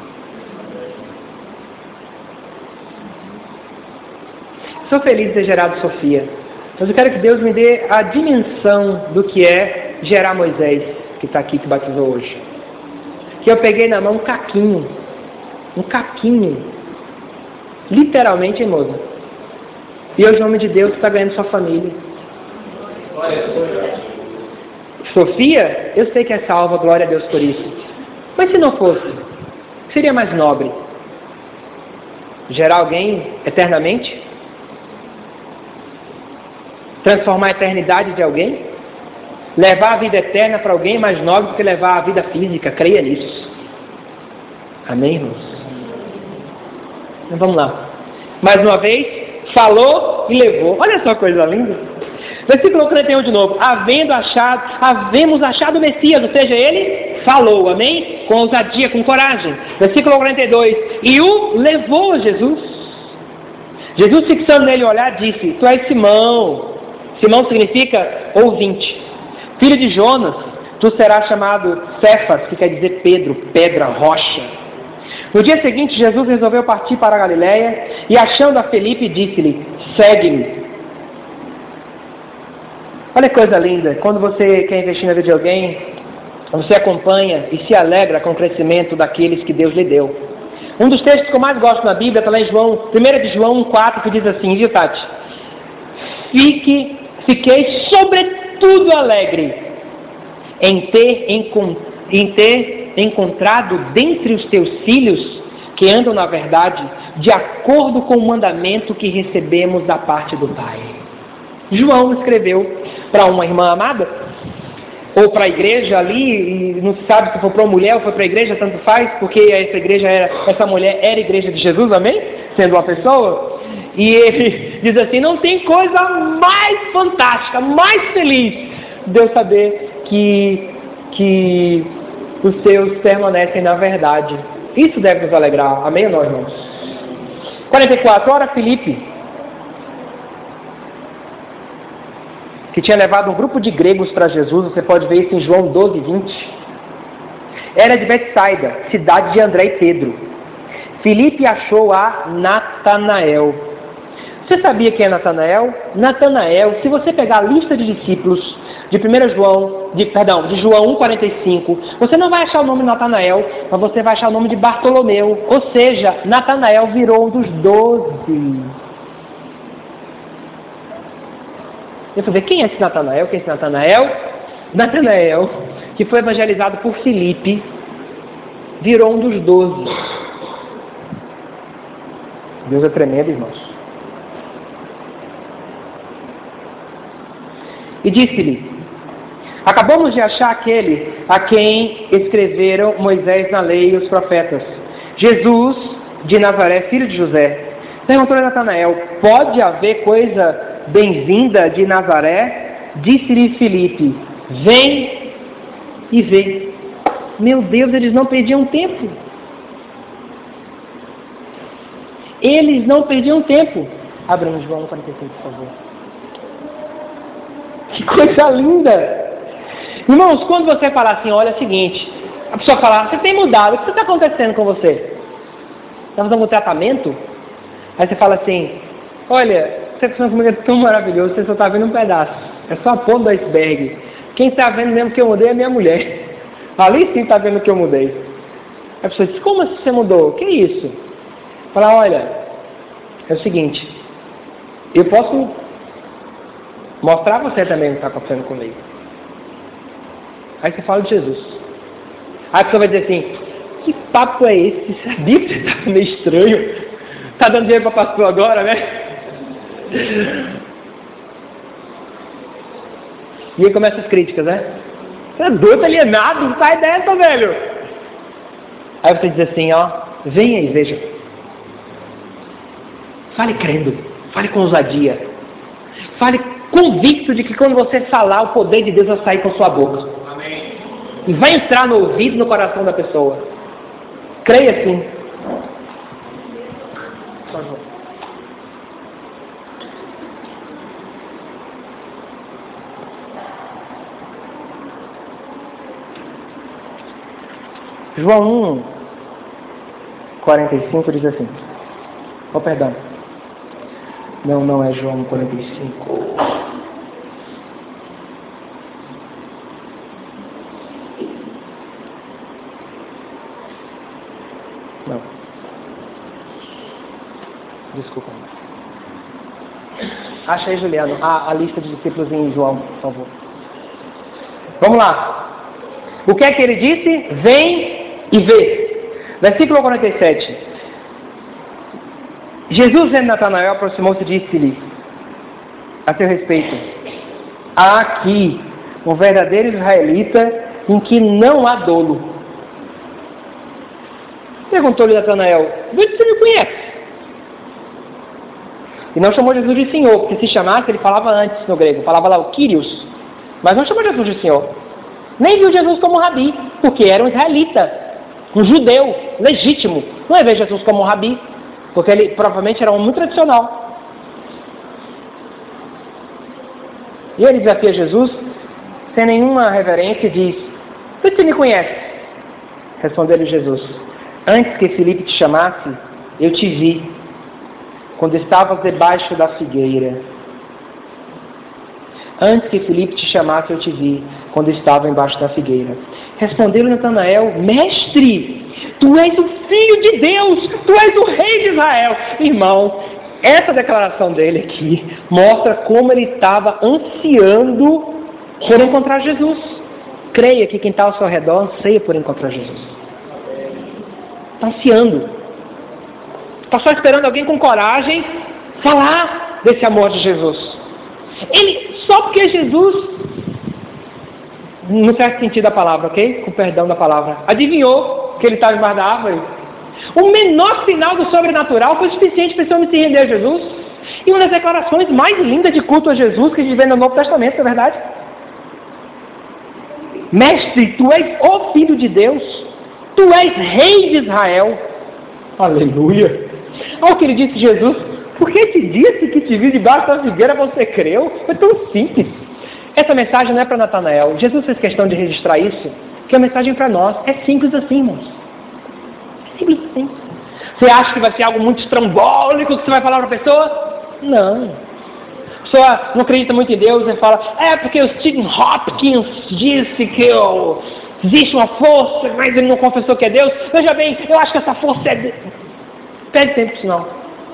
Sou feliz de ter gerado Sofia, mas eu quero que Deus me dê a dimensão do que é gerar Moisés, que está aqui, que batizou hoje. Que eu peguei na mão um caquinho, um caquinho, literalmente, hein, moça? E hoje o homem de Deus está ganhando sua família. Sofia, eu sei que é salva, glória a Deus por isso. Mas se não fosse, seria mais nobre gerar alguém eternamente? Transformar a eternidade de alguém? Levar a vida eterna para alguém mais nobre do que levar a vida física? Creia nisso. Amém, irmãos? Então vamos lá. Mais uma vez, falou e levou. Olha só que coisa linda. Versículo quarenta e um de novo. Havendo achado, havemos achado o Messias, ou seja, ele falou, amém? Com ousadia, com coragem. Versículo quarenta e dois. E o levou Jesus. Jesus, fixando nele o olhar, disse: Tu és Simão. Simão significa ouvinte. Filho de Jonas, tu serás chamado Cefas, que quer dizer Pedro, pedra, rocha. No dia seguinte, Jesus resolveu partir para a Galiléia e, achando a Felipe, disse-lhe: Segue-me. Olha que coisa linda, quando você quer investir na vida de alguém, você acompanha e se alegra com o crescimento daqueles que Deus lhe deu. Um dos textos que eu mais gosto na Bíblia está lá em João, primeiro de João um, quatro, que diz assim, viu, Tati? Fique, fiquei sobretudo alegre em ter, em ter encontrado dentre os teus filhos que andam na verdade, de acordo com o mandamento que recebemos da parte do Pai. João escreveu para uma irmã amada, ou para a igreja ali, e não se sabe se foi para uma mulher ou foi para a igreja, tanto faz, porque essa igreja era, essa mulher era a igreja de Jesus, amém? Sendo uma pessoa, e ele diz assim: não tem coisa mais fantástica, mais feliz de eu saber que, que os seus permanecem na verdade. Isso deve nos alegrar, amém ou não, irmãos? quarenta e quatro, ora Filipe, que tinha levado um grupo de gregos para Jesus, você pode ver isso em João doze, vinte. Era de Betsaida, cidade de André e Pedro. Filipe achou a Natanael. Você sabia quem é Natanael? Natanael, se você pegar a lista de discípulos de primeiro João, de, perdão, de João um, quarenta e cinco, você não vai achar o nome de Natanael, mas você vai achar o nome de Bartolomeu. Ou seja, Natanael virou um dos doze. Eu fui ver quem é esse Natanael, quem é esse Natanael? Natanael, que foi evangelizado por Filipe, virou um dos doze. Deus é tremendo, irmãos. E disse-lhe: acabamos de achar aquele a quem escreveram Moisés na lei e os profetas, Jesus de Nazaré, filho de José. Perguntou-lhe Natanael: pode haver coisa bem-vinda de Nazaré? Disse-lhe Filipe: vem e vê. Meu Deus, eles não perdiam tempo. Eles não perdiam tempo. Abra no João quarenta e cinco, por favor. Que coisa linda! Irmãos, quando você falar assim, olha, é o seguinte, a pessoa fala: você tem mudado, o que está acontecendo com você? Está fazendo um tratamento? Aí você fala assim: olha, você está comigo, é tão maravilhoso, você só está vendo um pedaço, é só a ponta do iceberg. Quem está vendo mesmo que eu mudei é minha mulher. Ali sim está vendo que eu mudei. A pessoa diz: como assim você mudou? Que isso? Fala: olha, é o seguinte, eu posso mostrar a você também o que está acontecendo comigo. Aí você fala de Jesus. Aí a pessoa vai dizer assim: que papo é esse? Sabia que você está meio estranho? Está dando dinheiro para pastor agora, né? E aí começam as críticas, né? Você é doido, alienado, sai dessa, velho. Aí você diz assim: ó, venha e veja. Fale crendo, fale com ousadia, fale convicto de que quando você falar, o poder de Deus vai sair com sua boca. Amém. e vai entrar no ouvido e no coração da pessoa. Creia assim. Por favor. João um, quarenta e cinco diz assim. Oh, perdão. Não, não é João um, quarenta e cinco. Não. Desculpa. Acha aí, Juliano, a, a lista de discípulos em João, por favor. Vamos lá. O que é que ele disse? Vem e vê. Versículo quarenta e sete. Jesus, vendo Natanael, aproximou-se e disse-lhe a seu respeito: há aqui um verdadeiro israelita em que não há dolo. Perguntou-lhe Natanael: de onde você me conhece? E não chamou Jesus de Senhor, porque se chamasse, ele falava antes no grego, falava lá o Kyrios, mas não chamou Jesus de Senhor. Nem viu Jesus como rabi, porque era um israelita, um judeu legítimo. Não é ver Jesus como um rabi, porque ele provavelmente era um muito tradicional. E ele desafia Jesus, sem nenhuma reverência, e diz: você me conhece? Respondeu-lhe Jesus: antes que Filipe te chamasse, eu te vi, quando estavas debaixo da figueira. Antes que Filipe te chamasse, eu te vi, quando estava embaixo da figueira. Respondeu-lhe Natanael: mestre, tu és o Filho de Deus, tu és o Rei de Israel. Irmão, essa declaração dele aqui mostra como ele estava ansiando por encontrar Jesus. Creia que quem está ao seu redor anseia por encontrar Jesus. Está ansiando. Está só esperando alguém com coragem falar desse amor de Jesus. Ele, só porque Jesus, no certo sentido da palavra, ok? Com perdão da palavra, adivinhou que ele estava embaixo da árvore. O menor sinal do sobrenatural foi suficiente para esse homem se render a Jesus. E uma das declarações mais lindas de culto a Jesus que a gente vê no Novo Testamento, não é verdade? Mestre, tu és o Filho de Deus, tu és Rei de Israel. Aleluia! Olha o que ele disse Jesus: porque te disse que te vi debaixo da figueira, você creu? Foi tão simples. Essa mensagem não é para Natanael. Jesus fez questão de registrar isso, que é uma mensagem para nós. É simples assim, irmãos. É simples assim. Você acha que vai ser algo muito estrambólico que você vai falar para a pessoa? Não. A pessoa não acredita muito em Deus e fala: é porque o Stephen Hopkins disse que eu... existe uma força, mas ele não confessou que é Deus. Veja bem, eu acho que essa força é... de... Perde tempo com isso não.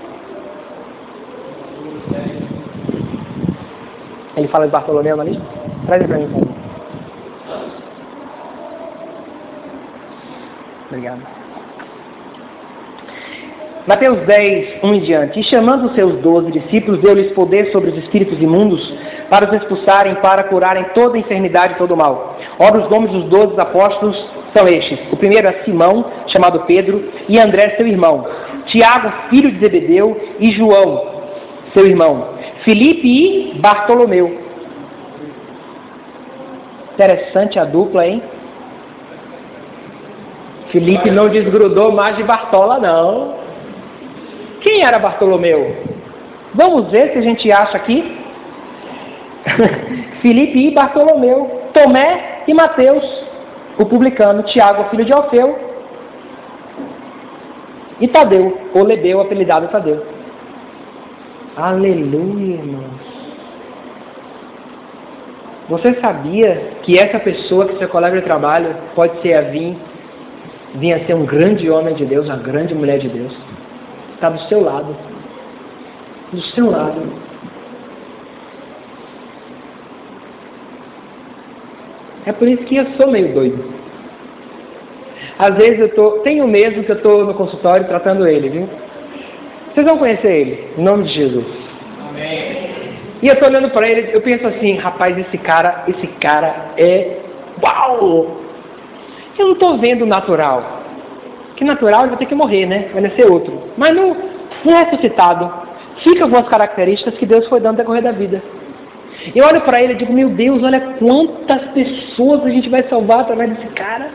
Ele fala de Bartolomeu na lista? Traz ele para mim, por favor. Obrigado. Mateus dez, um em diante. E chamando os seus doze discípulos, deu-lhes poder sobre os espíritos imundos, para os expulsarem, para curarem toda enfermidade e todo mal. Ora, os nomes dos doze apóstolos são estes. O primeiro é Simão, chamado Pedro, e André, seu irmão. Tiago, filho de Zebedeu, e João, seu irmão. Filipe e Bartolomeu. Interessante a dupla, hein? Filipe não desgrudou mais de Bartola, não. Quem era Bartolomeu? Vamos ver se a gente acha aqui. Filipe e Bartolomeu. Tomé e Mateus, o publicano. Tiago, filho de Alfeu. E Tadeu, ou Lebeu, apelidado Tadeu. Aleluia, irmãos. Você sabia que essa pessoa, que seu colega de trabalho, pode ser a vir, vir a ser um grande homem de Deus, uma grande mulher de Deus? Está do seu lado. Do seu lado. É por isso que eu sou meio doido. Às vezes eu tô, tenho mesmo que eu estou no consultório tratando ele, viu? Vocês vão conhecer ele, em nome de Jesus. Amém. E eu estou olhando para ele, eu penso assim: rapaz, esse cara, esse cara é uau! Eu não estou vendo natural. Que natural ele vai ter que morrer, né? Vai nascer outro. Mas não, não é ressuscitado. Fica algumas características que Deus foi dando no decorrer da vida. Eu olho para ele e digo, meu Deus, olha quantas pessoas a gente vai salvar através desse cara.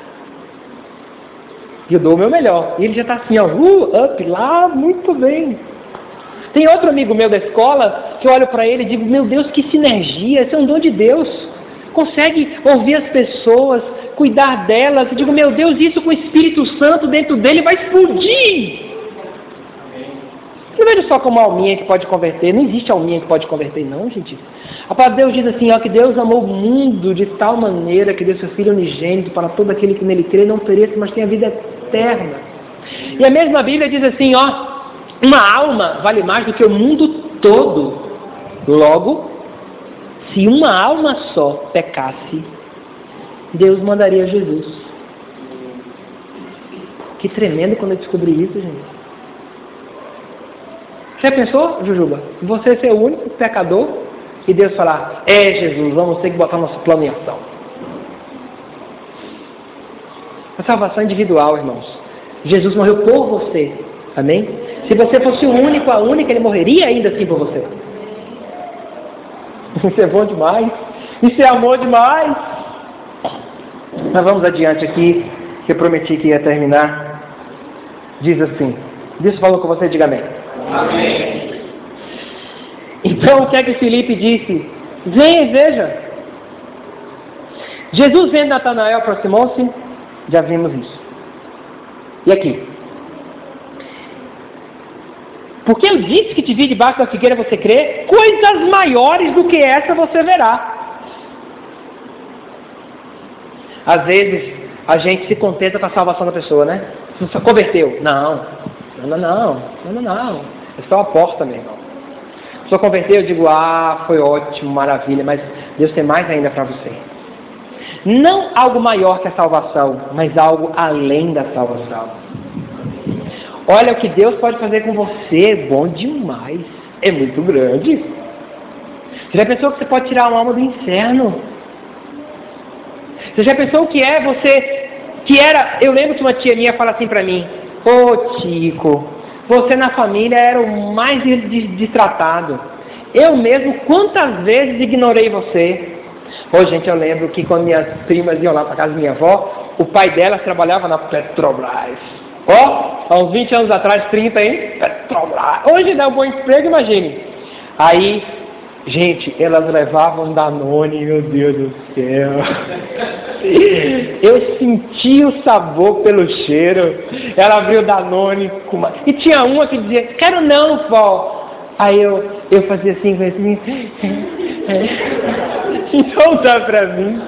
E eu dou o meu melhor. E ele já está assim, ó, uh, up lá, muito bem. Tem outro amigo meu da escola que eu olho para ele e digo, meu Deus, que sinergia, esse é um dom de Deus. Consegue ouvir as pessoas, cuidar delas. Eu digo, meu Deus, isso com o Espírito Santo dentro dele vai explodir. Não vejo só como alminha que pode converter. Não existe alminha que pode converter, não, gente. A palavra de Deus diz assim, ó, que Deus amou o mundo de tal maneira que deu seu Filho unigênito para todo aquele que nele crê não pereça, mas tenha vida eterna. E a mesma Bíblia diz assim, ó, uma alma vale mais do que o mundo todo. Logo, se uma alma só pecasse, Deus mandaria Jesus. Que tremendo quando eu descobri isso, gente. Já pensou, Jujuba? Você ser o único pecador e Deus falar, é Jesus, vamos ter que botar nosso plano em ação. A salvação é individual, irmãos. Jesus morreu por você. Amém? Se você fosse o único, a única, ele morreria ainda assim por você. Isso é bom demais. Isso é amor demais. Mas vamos adiante aqui, que eu prometi que ia terminar. Diz assim. Deus falou com você, diga amém. Amém. Então, o que é que Filipe disse? Venha e veja. Jesus vendo Natanael, aproximou-se. Já vimos isso. E aqui? Porque eu disse que te vi debaixo da figueira, você crê? Coisas maiores do que essa você verá. Às vezes, a gente se contenta com a salvação da pessoa, né? Você converteu? Não. Não, não, não. Não, não, não. É só a porta, meu irmão. A pessoa converteu, eu digo, ah, foi ótimo, maravilha, mas Deus tem mais ainda para você. Não algo maior que a salvação, mas algo além da salvação. Olha o que Deus pode fazer com você, é bom demais, é muito grande. Você já pensou que você pode tirar uma alma do inferno? Você já pensou o que é você, que era, eu lembro que uma tia minha fala assim para mim, ô oh, Tico, você na família era o mais destratado. Eu mesmo, quantas vezes ignorei você? Ô, gente, eu lembro que quando minhas primas iam lá para casa da minha avó, o pai delas trabalhava na Petrobras. Ó, oh, há uns vinte anos atrás, trinta, hein? Petrobras. Hoje dá um bom emprego, imagine. Aí, gente, elas levavam Danone, meu Deus do céu. Eu senti o sabor pelo cheiro. Ela abriu Danone com uma... E tinha uma que dizia, quero não, vó. Aí eu, eu fazia assim, assim, então dá pra mim.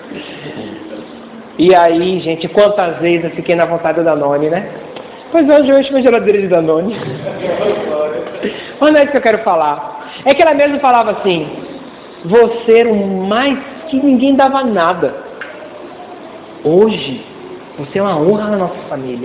E aí, gente, quantas vezes eu fiquei na vontade do Danone, né? Pois hoje eu encho minha geladeira de Danone. Mas não é isso que eu quero falar. É que ela mesmo falava assim, você era o mais que ninguém dava nada. Hoje, você é uma honra na nossa família.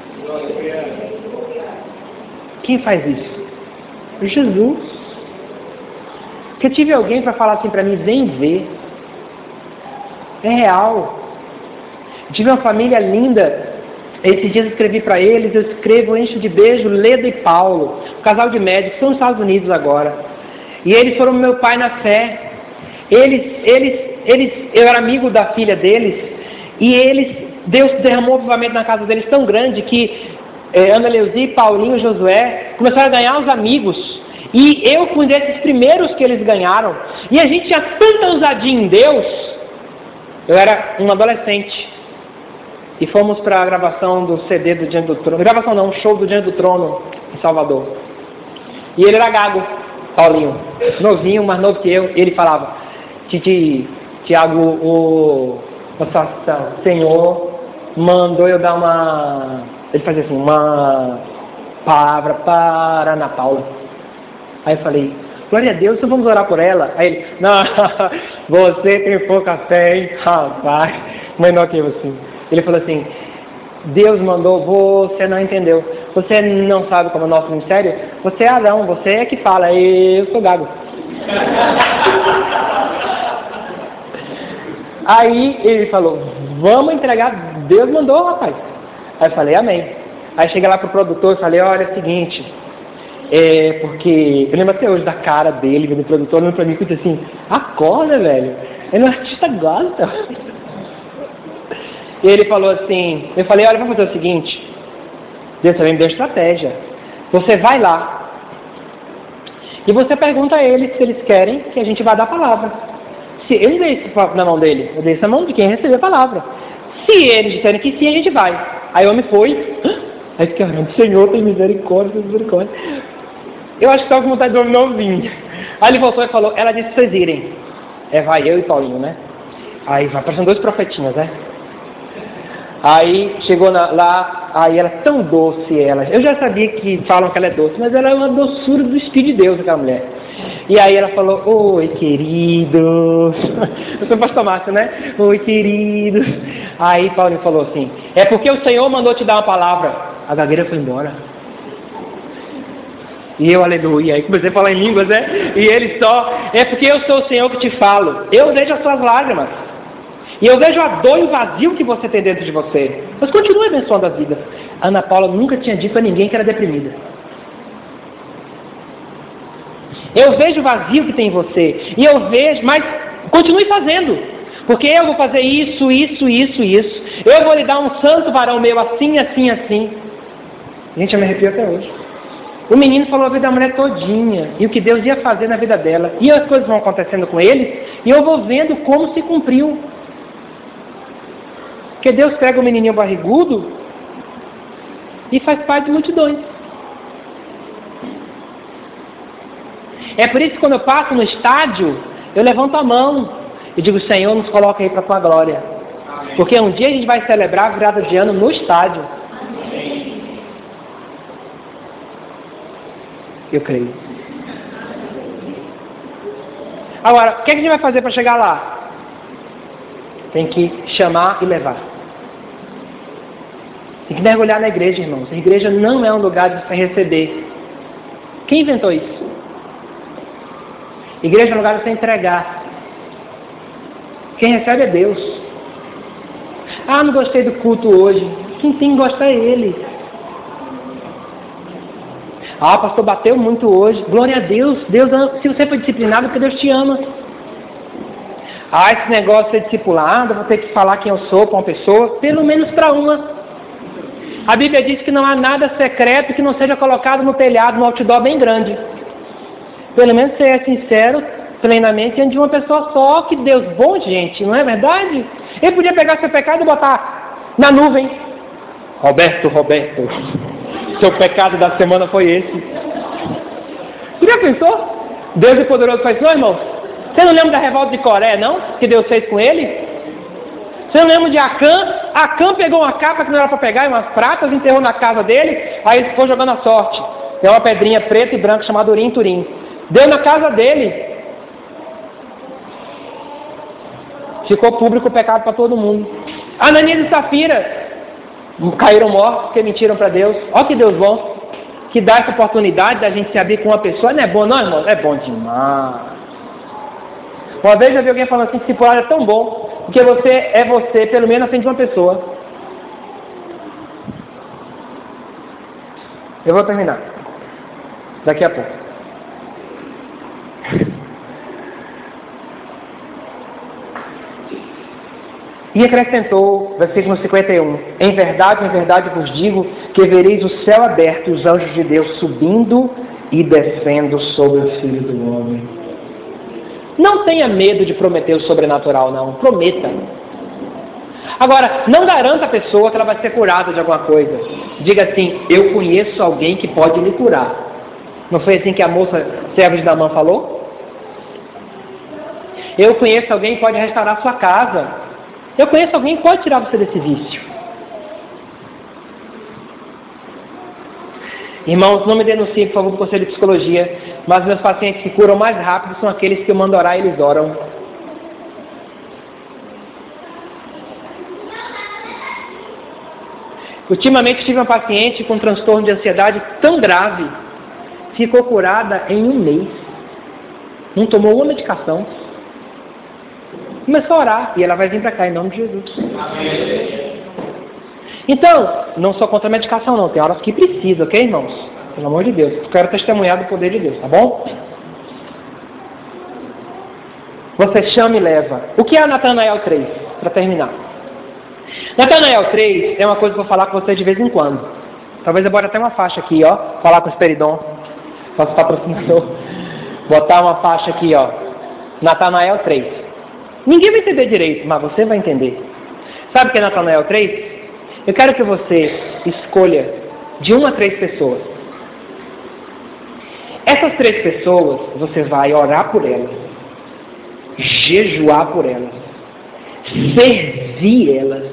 Quem faz isso? Jesus. Que eu tive alguém para falar assim para mim, vem ver. É real. Eu tive uma família linda. Esses dias eu escrevi para eles, eu escrevo, encho de beijo, Leda e Paulo, um casal de médicos, estão nos Estados Unidos agora. E eles foram meu pai na fé. Eles, eles, eles, eu era amigo da filha deles, e eles, Deus derramou vivamente na casa deles tão grande que eh, Ana Leuzi, Paulinho, Josué começaram a ganhar os amigos. E eu fui desses primeiros que eles ganharam. E a gente tinha tanta ousadia em Deus. Eu era um adolescente. E fomos para a gravação do C D do Diante do Trono. Gravação não, um show do Diante do Trono em Salvador. E ele era gago, Paulinho. Novinho, mais novo que eu. E ele falava, Titi, Tiago, o, o Senhor mandou eu dar uma... Ele fazia assim, uma palavra para Ana Paula. Aí eu falei, glória a Deus, então vamos orar por ela. Aí ele, não, você tem pouca fé, hein, rapaz. Menor que eu, assim. Ele falou assim, Deus mandou, você não entendeu. Você não sabe como é o nosso ministério? Você é Adão, você é que fala, eu sou gago. Aí ele falou, vamos entregar, Deus mandou, rapaz. Aí eu falei, amém. Aí cheguei lá pro produtor e falei, olha, é o seguinte, É, porque eu lembro até hoje da cara dele, vendo o produtor, olhando pra mim e disse assim, acorda, velho, ele é um artista gospel. E ele falou assim, eu falei, olha, vamos fazer o seguinte, Deus também me deu estratégia. Você vai lá e você pergunta a eles se eles querem que a gente vá dar a palavra. Se eu não dei isso na mão dele, eu dei isso na mão de quem recebeu a palavra. Se eles disserem que sim, a gente vai. Aí o homem foi, aí fiquei orando, Senhor, tem misericórdia, tem misericórdia. Eu acho que estava com vontade de homem não vir. Aí ele voltou e falou, ela disse para vocês irem. É, vai eu e Paulinho, né? Aí vai, parecendo dois profetinhas, né? Aí chegou na, lá, aí ela tão doce, ela. Eu já sabia que falam que ela é doce, mas ela é uma doçura do Espírito de Deus, aquela mulher. E aí ela falou, oi, queridos. Eu sou pastor Márcio, né? Oi, queridos. Aí Paulinho falou assim, é porque o Senhor mandou te dar uma palavra. A gagueira foi embora. E eu, aleluia. Aí comecei a falar em línguas, né? E ele só, é porque eu sou o Senhor que te falo. Eu vejo as suas lágrimas. E eu vejo a dor e o vazio que você tem dentro de você. Mas continue abençoando as vidas. Ana Paula nunca tinha dito a ninguém que era deprimida. Eu vejo o vazio que tem em você. E eu vejo, mas continue fazendo. Porque eu vou fazer isso, isso, isso, isso. Eu vou lhe dar um santo varão meu assim, assim, assim. Gente, eu me arrepio até hoje. O menino falou a vida da mulher todinha. E o que Deus ia fazer na vida dela. E as coisas vão acontecendo com eles. E eu vou vendo como se cumpriu. Porque Deus pega o menininho barrigudo e faz parte de multidões. É por isso que quando eu passo no estádio, eu levanto a mão e digo, Senhor, nos coloca aí para a tua glória. Porque um dia a gente vai celebrar a virada de ano no estádio. Eu creio. Agora, o que a gente vai fazer para chegar lá? Tem que chamar e levar. Tem que mergulhar na igreja, irmãos. A igreja não é um lugar de você receber. Quem inventou isso? Igreja é um lugar de você entregar. Quem recebe é Deus. Ah, não gostei do culto hoje. Quem tem que gostar é Ele. Ah, o pastor bateu muito hoje. Glória a Deus. Deus ama. Se você foi disciplinado, porque Deus te ama. Ah, esse negócio de ser discipulado, vou ter que falar quem eu sou para uma pessoa, pelo menos para uma. A Bíblia diz que não há nada secreto que não seja colocado no telhado, no outdoor bem grande. Pelo menos você é sincero, plenamente, diante de uma pessoa só, que Deus bom, gente, não é verdade? Ele podia pegar seu pecado e botar na nuvem. Roberto, Roberto, seu pecado da semana foi esse. Você já pensou? Deus é poderoso faz, não, irmão? Você não lembra da revolta de Coré, não? Que Deus fez com ele? Você não lembra de Acã? Acã pegou uma capa que não era para pegar, e umas pratas, enterrou na casa dele, aí ele ficou jogando a sorte. Tem uma pedrinha preta e branca chamada Urim Turim. Deu na casa dele. Ficou público o pecado para todo mundo. Ananias e Safira caíram mortos porque mentiram para Deus. Olha que Deus bom, que dá essa oportunidade da gente se abrir com uma pessoa. Não é bom não, irmão? É bom demais. Uma vez eu vi alguém falando assim, discipulado é tão bom, porque você é você, pelo menos na frente de uma pessoa. Eu vou terminar. Daqui a pouco. E acrescentou, versículo cinquenta e um, em verdade, em verdade vos digo, que vereis o céu aberto e os anjos de Deus subindo e descendo sobre o Filho do Homem. Não tenha medo de prometer o sobrenatural, não. Prometa. Agora, não garanta a pessoa que ela vai ser curada de alguma coisa. Diga assim, eu conheço alguém que pode lhe curar. Não foi assim que a moça serva de Naamã falou? Eu conheço alguém que pode restaurar a sua casa. Eu conheço alguém que pode tirar você desse vício. Irmãos, não me denunciem, por favor, do Conselho de Psicologia, mas meus pacientes que curam mais rápido são aqueles que eu mando orar e eles oram. Ultimamente tive uma paciente com um transtorno de ansiedade tão grave, ficou curada em um mês. Não tomou uma medicação. Começou a orar e ela vai vir para cá em nome de Jesus. Amém. Então, não sou contra a medicação não, tem horas que precisa, ok, irmãos? Pelo amor de Deus. Eu quero testemunhar do poder de Deus, tá bom? Você chama e leva. O que é Natanael três? Para terminar. Natanael três é uma coisa que eu vou falar com você de vez em quando. Talvez eu bote até uma faixa aqui, ó. Falar com o Esperidon, nosso patrocinador. Botar uma faixa aqui, ó. Natanael três. Ninguém vai entender direito, mas você vai entender. Sabe o que é Natanael três? Eu quero que você escolha de uma a três pessoas. Essas três pessoas, você vai orar por elas, jejuar por elas, servir elas.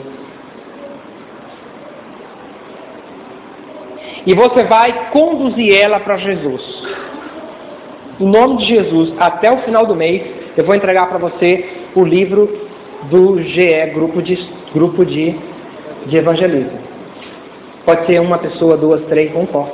E você vai conduzir ela para Jesus. Em nome de Jesus, até o final do mês, eu vou entregar para você o livro do G E, Grupo de, grupo de, de Evangelismo. Pode ser uma pessoa, duas, três, não importa.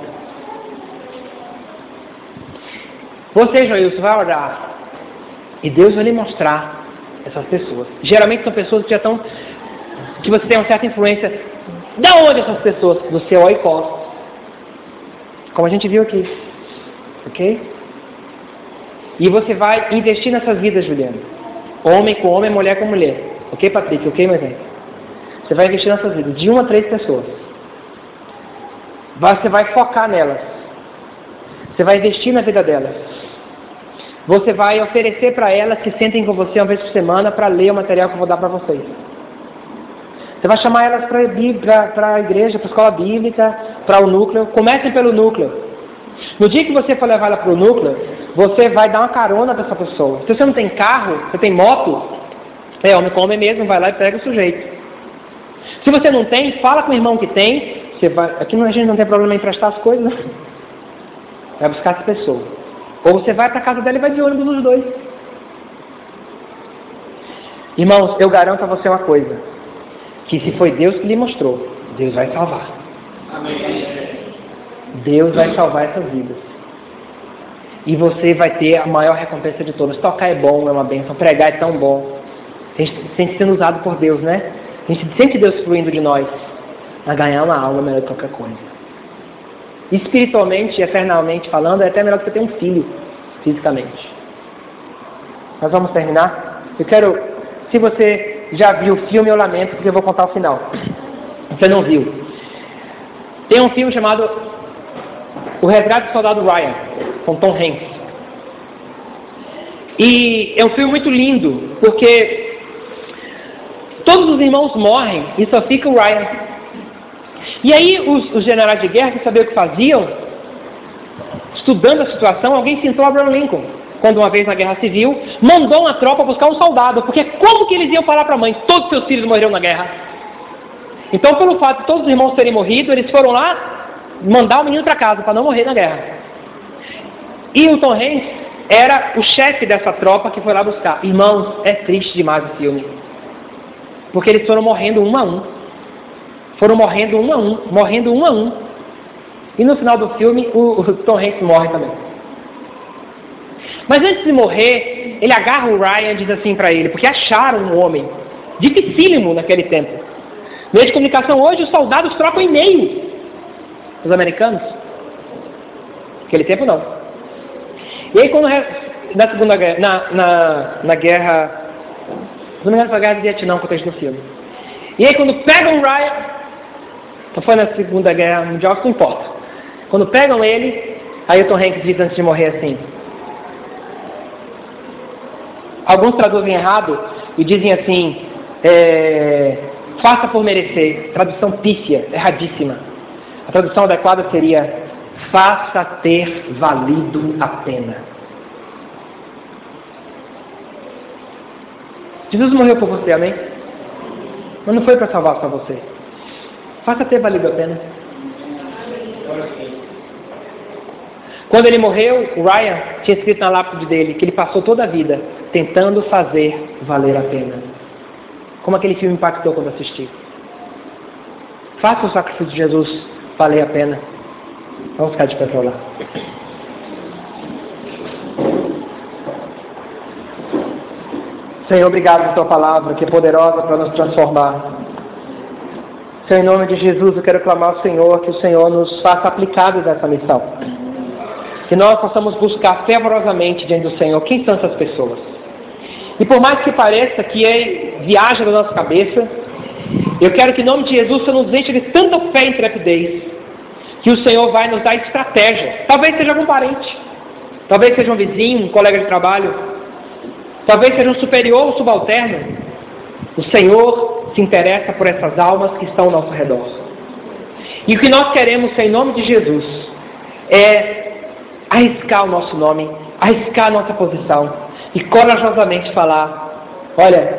Você, Joilson, vai orar. E Deus vai lhe mostrar essas pessoas. Geralmente são pessoas que já estão, que você tem uma certa influência. Da onde essas pessoas? Do seu oikos. Como a gente viu aqui. Ok? E você vai investir nessas vidas, Juliana. Homem com homem, mulher com mulher. Ok, Patrick? Ok, meu irmão? Você vai investir nessas vidas. De uma a três pessoas. Você vai focar nelas. Você vai investir na vida delas. Você vai oferecer para elas que sentem com você uma vez por semana para ler o material que eu vou dar para vocês. Você vai chamar elas para a igreja, para a escola bíblica, para o núcleo. Comecem pelo núcleo. No dia que você for levar ela para o núcleo, você vai dar uma carona para essa pessoa. Se você não tem carro, você tem moto, é homem com homem mesmo, vai lá e pega o sujeito. Se você não tem, fala com o irmão que tem. Você vai, aqui a gente não tem problema em emprestar as coisas, né? Vai buscar essa pessoa. Ou você vai para a casa dela e vai de ônibus os dois. Irmãos, eu garanto a você uma coisa. Que se foi Deus que lhe mostrou, Deus vai salvar. Amém. Deus vai salvar essas vidas. E você vai ter a maior recompensa de todas. Tocar é bom, é uma bênção. Pregar é tão bom. A gente se sente sendo usado por Deus, né? A gente sente Deus fluindo de nós. A ganhar uma alma melhor que qualquer coisa. Espiritualmente e eternamente falando, é até melhor que você ter um filho, fisicamente. Nós vamos terminar. Eu quero, se você já viu o filme, eu lamento, porque eu vou contar o final. Você não viu. Tem um filme chamado O Resgate do Soldado Ryan, com Tom Hanks. E é um filme muito lindo, porque todos os irmãos morrem e só fica o Ryan. E aí os, os generais de guerra, que sabiam o que faziam, estudando a situação, alguém citou Abraham Lincoln, quando uma vez na Guerra Civil, mandou uma tropa buscar um soldado, porque como que eles iam falar para a mãe? Todos os seus filhos morreram na guerra. Então, pelo fato de todos os irmãos terem morrido, eles foram lá mandar o menino para casa, para não morrer na guerra. E o Tom Hanks era o chefe dessa tropa que foi lá buscar. Irmãos, é triste demais o filme. Porque eles foram morrendo um a um. Foram morrendo um a um, morrendo um a um. E no final do filme, o, o Tom Hanks morre também. Mas antes de morrer, ele agarra o Ryan e diz assim para ele, porque acharam um homem dificílimo naquele tempo. No meio de comunicação hoje, os soldados trocam e-mail. Os americanos. Naquele tempo não. E aí quando na segunda guerra, na, na, na guerra, não me lembro se a guerra do Vietnã, contexto do filme. E aí quando pegam o Ryan, então foi na Segunda Guerra Mundial, isso não importa. Quando pegam ele, aí o Tom Hanks diz antes de morrer assim. Alguns traduzem errado e dizem assim, é, faça por merecer. Tradução pífia, erradíssima. A tradução adequada seria, faça ter valido a pena. Jesus morreu por você, amém? Mas não foi para salvar só você. Faça ter valido a pena. Quando ele morreu, o Ryan tinha escrito na lápide dele que ele passou toda a vida tentando fazer valer a pena. Como aquele filme impactou quando assisti. Faça o sacrifício de Jesus valer a pena. Vamos ficar de pé para lá. Senhor, obrigado por tua palavra, que é poderosa para nos transformar. Senhor, em nome de Jesus, eu quero clamar ao Senhor que o Senhor nos faça aplicados dessa missão. Que nós possamos buscar fervorosamente diante do Senhor quem são essas pessoas. E por mais que pareça que é viaja da nossa cabeça, eu quero que em nome de Jesus o Senhor nos enche de tanta fé e intrepidez, que o Senhor vai nos dar estratégia. Talvez seja algum parente, talvez seja um vizinho, um colega de trabalho, talvez seja um superior ou subalterno. O Senhor se interessa por essas almas que estão ao nosso redor. E o que nós queremos, em nome de Jesus, é arriscar o nosso nome, arriscar a nossa posição e corajosamente falar: olha,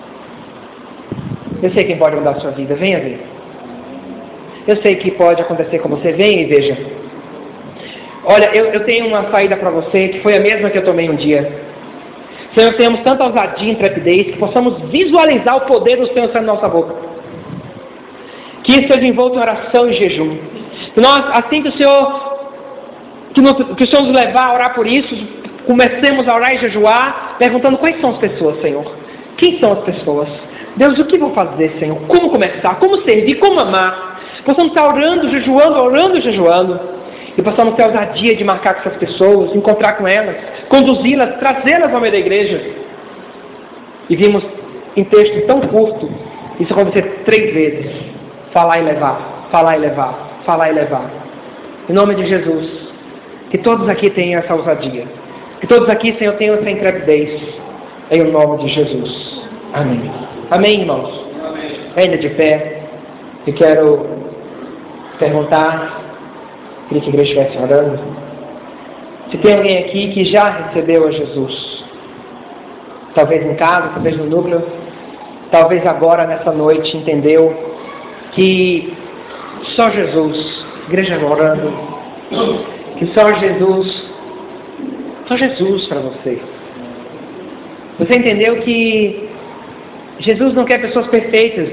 eu sei quem pode mudar a sua vida, venha ver. Eu sei que pode acontecer com você, venha e veja. Olha, eu, eu tenho uma saída para você que foi a mesma que eu tomei um dia. Senhor, tenhamos tanta ousadia e intrepidez que possamos visualizar o poder do Senhor saindo da nossa boca. Que isso seja envolto em oração e jejum. Que nós, assim que o Senhor, que, nos, que o Senhor nos levar a orar por isso, comecemos a orar e jejuar, perguntando quais são as pessoas, Senhor. Quem são as pessoas? Deus, o que vou fazer, Senhor? Como começar? Como servir? Como amar? Possamos estar orando, jejuando, orando e jejuando. E possamos ter a ousadia de marcar com essas pessoas, encontrar com elas, conduzi-las, trazê-las ao meio da igreja. E vimos em texto tão curto isso acontecer três vezes: falar e levar, falar e levar, falar e levar. Em nome de Jesus, que todos aqui tenham essa ousadia, que todos aqui, Senhor, tenham essa intrepidez, em o nome de Jesus. Amém. Amém, irmãos? Amém. Ainda de pé, eu quero perguntar, queria que a igreja estivesse orando, se tem alguém aqui que já recebeu a Jesus, talvez em casa, talvez no núcleo, talvez agora nessa noite entendeu que só Jesus, igreja orando, que só Jesus, só Jesus para você. Você entendeu que Jesus não quer pessoas perfeitas.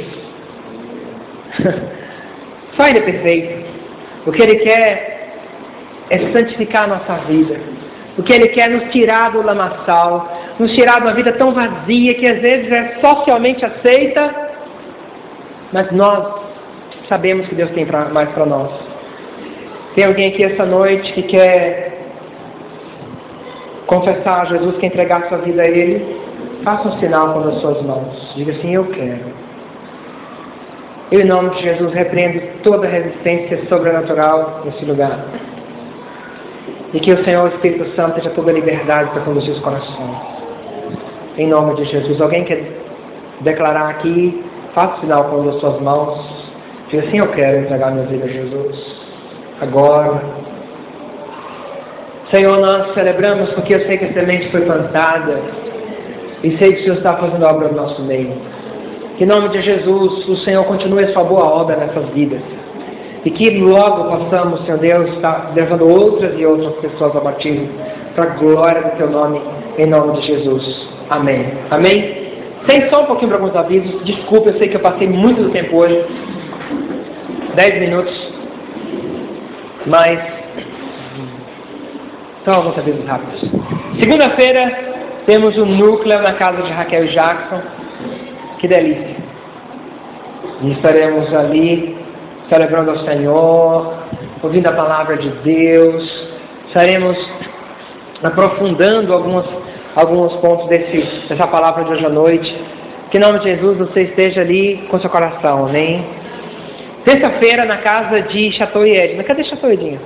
Só Ele é perfeito. O que Ele quer é santificar a nossa vida. O que Ele quer é nos tirar do lamaçal, nos tirar de uma vida tão vazia que às vezes é socialmente aceita, mas nós sabemos que Deus tem pra, mais para nós. Tem alguém aqui essa noite que quer confessar a Jesus, quer entregar sua vida a Ele? Faça um sinal com as suas mãos. Diga assim: eu quero. Eu, em nome de Jesus, repreendo toda resistência sobrenatural nesse lugar. E que o Senhor, o Espírito Santo, tenha toda a liberdade para conduzir os corações. Em nome de Jesus. Alguém quer declarar aqui? Faça o sinal com as suas mãos. Diga assim: eu quero entregar minha vida a Jesus. Agora. Senhor, nós celebramos porque eu sei que a semente foi plantada. E sei que o Senhor está fazendo obra no nosso meio. Que em nome de Jesus, o Senhor continue a sua boa obra nessas vidas. E que logo possamos, Senhor Deus, estar levando outras e outras pessoas ao batismo, para a glória do Teu nome, em nome de Jesus. Amém. Amém? Tem só um pouquinho para alguns avisos. Desculpa, eu sei que eu passei muito do tempo hoje. Dez minutos. Mas, só alguns avisos rápidos. Segunda-feira, temos um núcleo na casa de Raquel e Jackson. Que delícia. E estaremos ali celebrando ao Senhor, ouvindo a palavra de Deus. Estaremos aprofundando alguns, alguns pontos desse, dessa palavra de hoje à noite. Que em nome de Jesus você esteja ali com seu coração, amém? Terça-feira na casa de Chateau e Edna. Cadê Chateau e Edinha?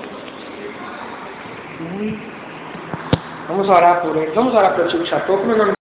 Vamos orar por ele. Vamos orar pelo tio Chateau. Como é o nome?